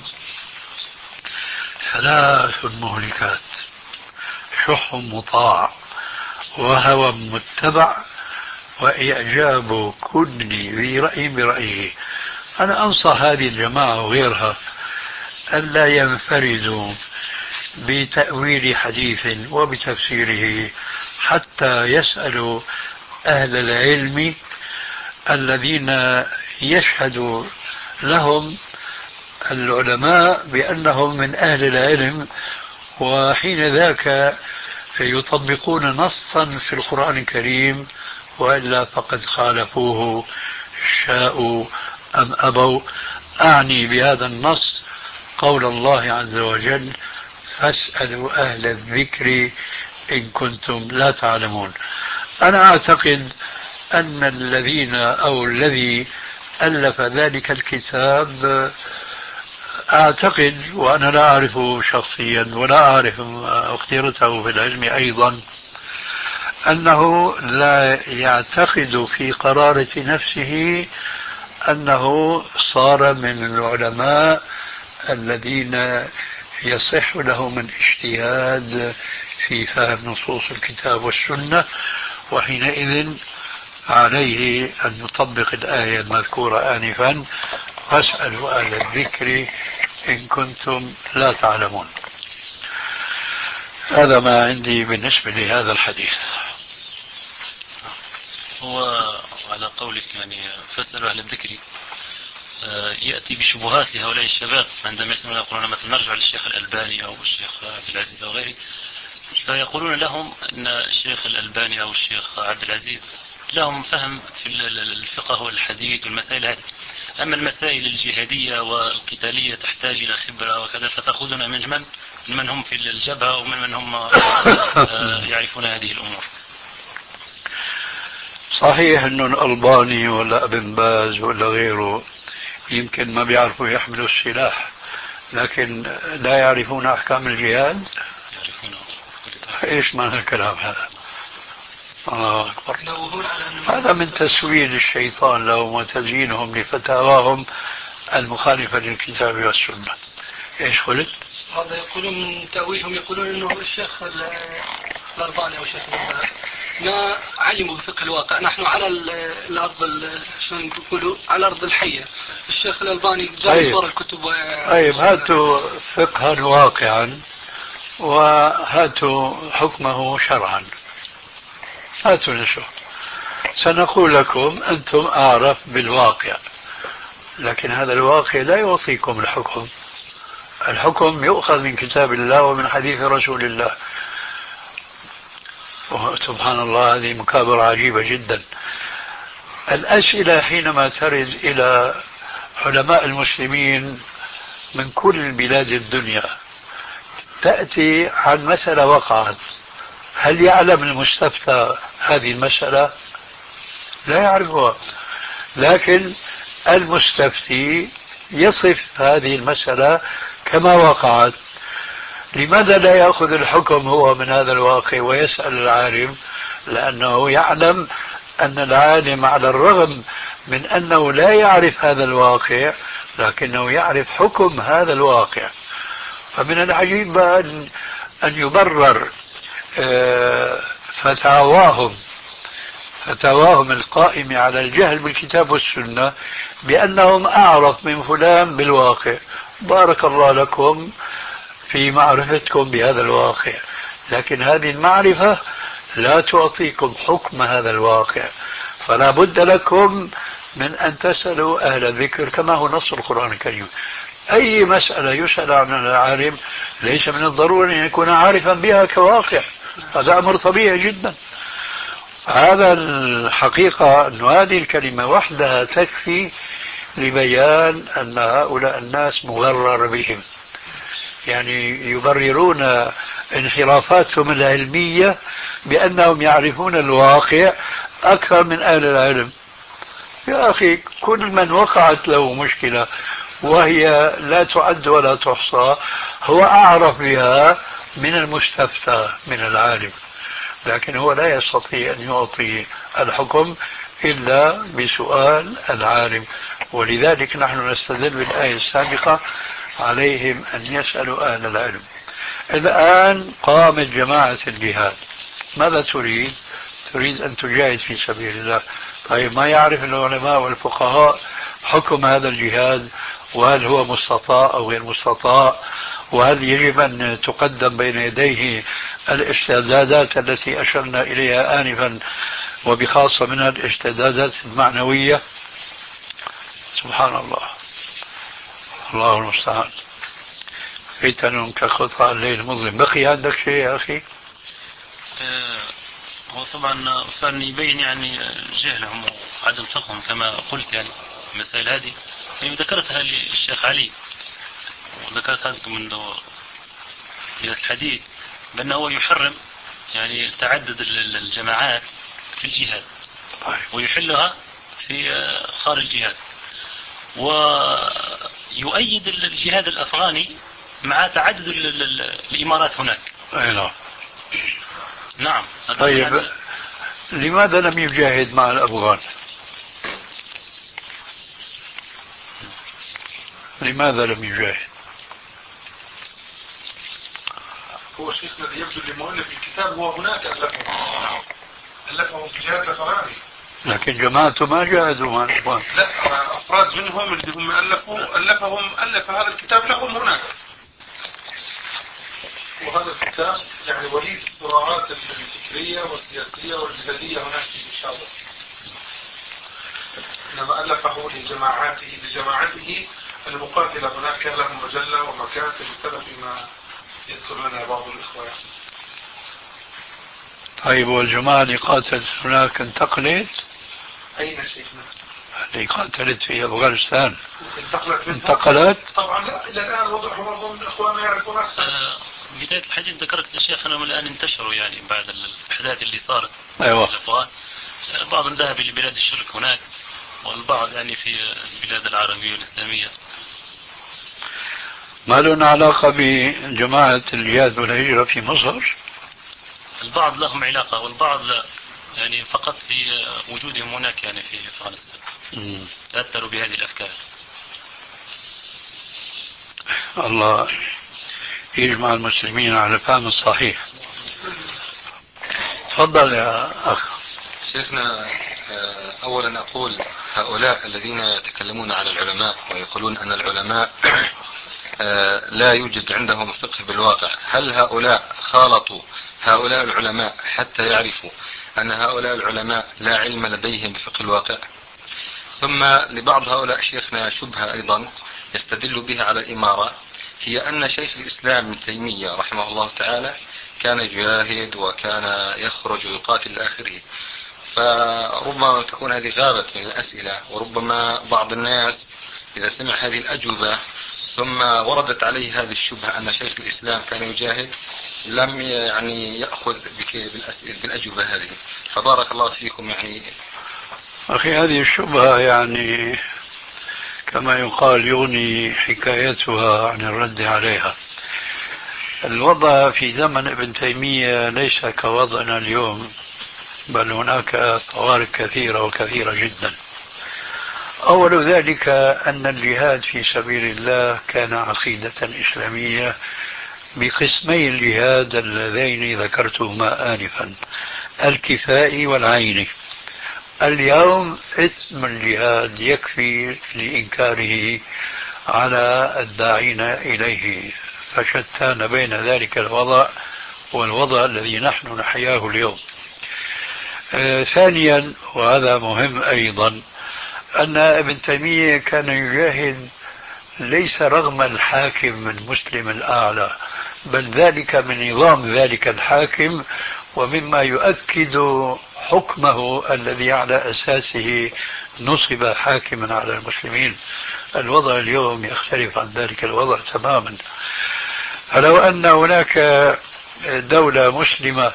Speaker 3: ثلاث مهلكات: شح مطاع، وهوى متبع، وإعجاب كل ذي رأي برأيه. أنا أنصح هذه الجماعة وغيرها ألا ينفردوا بتأويل حديث وبتفسيره حتى يسألوا أهل العلم الذين يشهد لهم العلماء بأنهم من أهل العلم، وحين ذاك يطبقون نصا في القرآن الكريم، وإلا فقد خالفوه شاءوا أم أبوا. أعني بهذا النص قول الله عز وجل فاسألوا أهل الذكر إن كنتم لا تعلمون. أنا أعتقد أن الذين أو الذي ألف ذلك الكتاب، أعتقد وأنا لا أعرفه شخصيا ولا أعرف اختيارته في العلم أيضا، أنه لا يعتقد في قرارة نفسه أنه صار من العلماء الذين يصح لهم الاجتهاد في فهم نصوص الكتاب والسنة، وحينئذ عليه أن يطبق الآية المذكورة آنفا فاسألوا أهل الذكر إن كنتم لا تعلمون. هذا ما عندي بالنسبة لهذا الحديث.
Speaker 4: هو على قولك يعني فاسألوا أهل الذكر يأتي بشبهات لهؤلاء الشباب عندما يسمعون يقولون مثلا نرجع للشيخ الألباني أو الشيخ عبد العزيز أو غيره، فيقولون لهم أن الشيخ الألباني أو الشيخ عبد العزيز لهم فهم في الفقه والحديث والمسائل هذه، أما المسائل الجهادية والقتالية تحتاج إلى خبرة وكذا، فتأخذون من من من هم في الجبهة ومن من هم يعرفون هذه الأمور.
Speaker 3: صحيح أنه الألباني ولا ابن باز ولا غيره يمكن ما بيعرفوا يحملوا السلاح، لكن لا يعرفون أحكام الجهاد.
Speaker 4: يعرفونه.
Speaker 3: إيش معنى الكلام هذا؟ الله أكبر. هذا من تسويل الشيطان لهم وتزيينهم لفتاواهم المخالفة للكتاب والسنة. إيش قلت؟
Speaker 6: هذا يقولون من تأويلهم، يقولون أنه الشيخ الألباني أو الشيخ ابن باز ما علموا بفقه الواقع. نحن على الأرض شلون يقولوا على الأرض الحية. الشيخ الألباني جالس ورا الكتب.
Speaker 3: طيب هاتوا فقها واقعا وهاتوا حكمه شرعا. هاتوا نشوف. سنقول لكم أنتم أعرف بالواقع، لكن هذا الواقع لا يعطيكم الحكم. الحكم يؤخذ من كتاب الله ومن حديث رسول الله. سبحان الله، هذه مكابرة عجيبة جدا. الأسئلة حينما ترد إلى علماء المسلمين من كل بلاد الدنيا تأتي عن مسألة وقعت. هل يعلم المستفتى هذه المسألة؟ لا يعرفها، لكن المستفتي يصف هذه المسألة كما وقعت. لماذا لا يأخذ الحكم هو من هذا الواقع ويسأل العالم؟ لأنه يعلم أن العالم على الرغم من أنه لا يعرف هذا الواقع لكنه يعرف حكم هذا الواقع. فمن العجيب أن يبرر فتاواهم فتاواهم القائمة على الجهل بالكتاب والسنة بأنهم أعرف من فلان بالواقع. بارك الله لكم في معرفتكم بهذا الواقع، لكن هذه المعرفة لا تعطيكم حكم هذا الواقع. فلا بد لكم من أن تسألوا أهل الذكر كما هو نص القرآن الكريم. أي مسألة يسأل عنها العالم ليس من الضروري أن يكون عارفا بها كواقع، هذا أمر طبيعي جدا. هذا الحقيقة أن هذه الكلمة وحدها تكفي لبيان أن هؤلاء الناس مغرر بهم، يعني يبررون انحرافاتهم العلمية بأنهم يعرفون الواقع أكثر من أهل العلم. يا أخي، كل من وقعت له مشكلة وهي لا تعد ولا تحصى هو أعرف بها من المستفتى من العالم، لكن هو لا يستطيع أن يعطي الحكم إلا بسؤال العالم. ولذلك نحن نستدل بالآية السابقة عليهم أن يسألوا أهل العلم. الآن قامت جماعة الجهاد، ماذا تريد؟ تريد أن تجاهد في سبيل الله. طيب ما يعرف العلماء والفقهاء حكم هذا الجهاد، وهل هو مستطاع أو غير مستطاع، وهل يجب أن تقدم بين يديه الاستعدادات التي أشرنا إليها آنفا، وبخاصة منها الاستعدادات المعنوية. سبحان الله، الله المستعان. فتن كقطع الليل المظلم. بقي عندك شيء يا أخي؟
Speaker 4: آه هو طبعا فان يبين يعني جهلهم وعدم فقههم كما قلت، يعني المسائل هذه يعني ذكرتها للشيخ علي وذكرتها لكم منذ الحديث بأنه يحرم يعني تعدد الجماعات في الجهاد ويحلها في خارج الجهاد، ويؤيد الجهاد الأفغاني مع تعدد الإمارات هناك.
Speaker 3: أي
Speaker 4: نعم.
Speaker 3: طيب يعني لماذا لم يجاهد مع الأفغان؟ لماذا لم يجاهد؟
Speaker 5: هو شيخنا يبدو لمؤلف الكتاب هو هناك ألفه ألفه في جهاد الأفغاني،
Speaker 3: لكن جماعته ما جاهدوا مع الأفغان.
Speaker 5: لا، أفراد منهم اللي هم ألفوا ألفهم ألف هذا الكتاب لهم هناك. وهذا الكتاب يعني وليد الصراعات الفكرية والسياسية والجهادية هناك في الشام، إنما ألفه لجماعاته لجماعته المقاتلة هناك، كان لهم مجلة ومكاتب وكذا فيما يذكر لنا بعض الإخوة.
Speaker 3: طيب والجماعة اللي قاتلت هناك انتقلت؟
Speaker 5: أين شيخنا؟
Speaker 3: اللي قاتلت في أفغانستان
Speaker 5: انتقلت
Speaker 3: انتقلت؟
Speaker 5: طبعا لا، إلى الآن وضعهم أظن إخواننا يعرفون أكثر.
Speaker 4: آه بداية الحديث ذكرت للشيخ أنهم الآن انتشروا يعني بعد الأحداث اللي صارت.
Speaker 3: أيوة.
Speaker 4: في الأفغان بعضهم ذهب إلى بلاد الشرك هناك، والبعض يعني في البلاد العربية والإسلامية.
Speaker 3: ما لنا علاقة بجماعة الجهاد والهجرة في مصر؟
Speaker 4: البعض لهم علاقة والبعض لا، يعني فقط في وجودهم هناك يعني في أفغانستان تأثروا بهذه الأفكار.
Speaker 3: الله يجمع المسلمين على الفهم الصحيح. تفضل يا أخ.
Speaker 7: شيخنا، أولا أقول هؤلاء الذين يتكلمون على العلماء ويقولون أن العلماء لا يوجد عندهم فقه بالواقع، هل هؤلاء خالطوا هؤلاء العلماء حتى يعرفوا أن هؤلاء العلماء لا علم لديهم بفقه الواقع؟ ثم لبعض هؤلاء شيخنا شبهة أيضا يستدل بها على الإمارة، هي أن شيخ الإسلام ابن تيمية رحمه الله تعالى كان يجاهد وكان يخرج ويقاتل إلى آخره، فربما تكون هذه غابت من الأسئلة، وربما بعض الناس إذا سمع هذه الأجوبة ثم وردت عليه هذه الشبهة أن شيخ الإسلام كان يجاهد لم يعني يأخذ بالأجوبة هذه. فبارك الله فيكم. يعني
Speaker 3: أخي هذه الشبهة يعني كما يقال يغني حكايتها عن الرد عليها. الوضع في زمن ابن تيمية ليس كوضعنا اليوم، بل هناك طوارئ كثيرة وكثيرة جدا. أول ذلك أن الجهاد في سبيل الله كان عقيدة إسلامية بقسمي الجهاد اللذين ذكرتهما آنفا، الكفائي والعيني. اليوم اسم الجهاد يكفي لإنكاره على الداعين إليه، فشتان بين ذلك الوضع والوضع الذي نحن نحياه اليوم. آه ثانيا، وهذا مهم أيضا، أن ابن تيمية كان يجاهد ليس رغم الحاكم المسلم الأعلى، بل ذلك من نظام ذلك الحاكم ومما يؤكد حكمه الذي على أساسه نصب حاكما على المسلمين. الوضع اليوم يختلف عن ذلك الوضع تماما. فلو أن هناك دولة مسلمة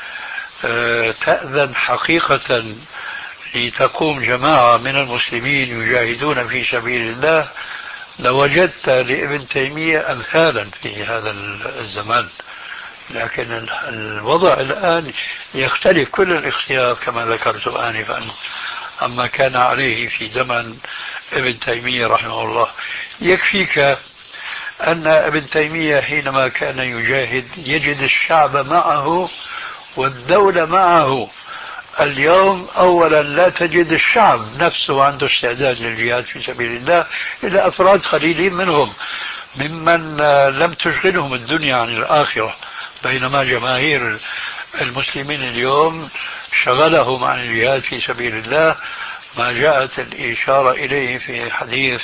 Speaker 3: تأذن حقيقة لتقوم جماعة من المسلمين يجاهدون في سبيل الله لوجدت لابن تيمية أمثالا في هذا الزمان، لكن الوضع الآن يختلف كل الاختلاف كما ذكرت آنفا عما كان عليه في زمن ابن تيمية رحمه الله. يكفيك أن ابن تيمية حينما كان يجاهد يجد الشعب معه والدولة معه. اليوم أولا لا تجد الشعب نفسه عنده استعداد للجهاد في سبيل الله إلا أفراد قليلين منهم ممن لم تشغلهم الدنيا عن الآخرة، بينما جماهير المسلمين اليوم شغلهم عن الجهاد في سبيل الله ما جاءت الإشارة إليه في حديث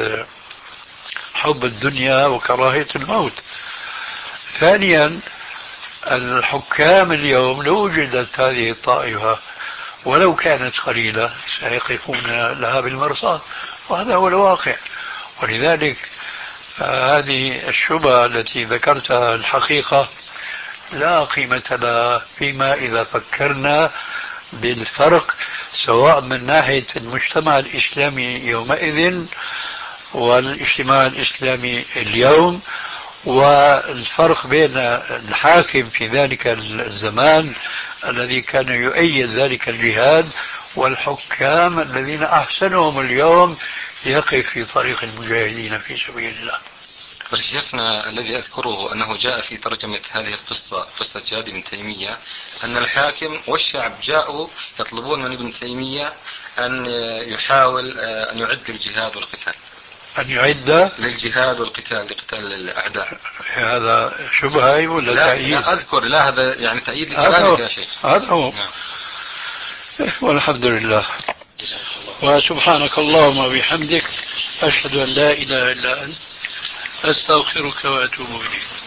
Speaker 3: حب الدنيا وكراهية الموت. ثانيا، الحكام اليوم لو وجدت هذه الطائفة ولو كانت قليلة سيقفون لها بالمرصاد، وهذا هو الواقع. ولذلك هذه الشبهة التي ذكرتها الحقيقة لا قيمة لها فيما إذا فكرنا بالفرق سواء من ناحية المجتمع الإسلامي يومئذ والاجتماع الإسلامي اليوم، والفرق بين الحاكم في ذلك الزمان الذي كان يؤيد ذلك الجهاد والحكام الذين أحسنهم اليوم يقف في طريق المجاهدين في سبيل الله.
Speaker 7: شيخنا الذي أذكره أنه جاء في ترجمة هذه القصة، قصة جهاد ابن تيمية، أن الحاكم والشعب جاءوا يطلبون من ابن تيمية أن يحاول أن يعد للجهاد والقتال،
Speaker 3: أن يعد
Speaker 7: للجهاد والقتال لقتال الأعداء.
Speaker 3: هذا شبهة ولا
Speaker 7: لا
Speaker 3: تأييد؟
Speaker 7: لا أذكر، لا هذا يعني تأييد لكلامك يا شيخ.
Speaker 3: هذا هو. نعم. والحمد لله. وسبحانك اللهم وبحمدك أشهد أن لا إله إلا أنت أستغفرك وأتوب إليك.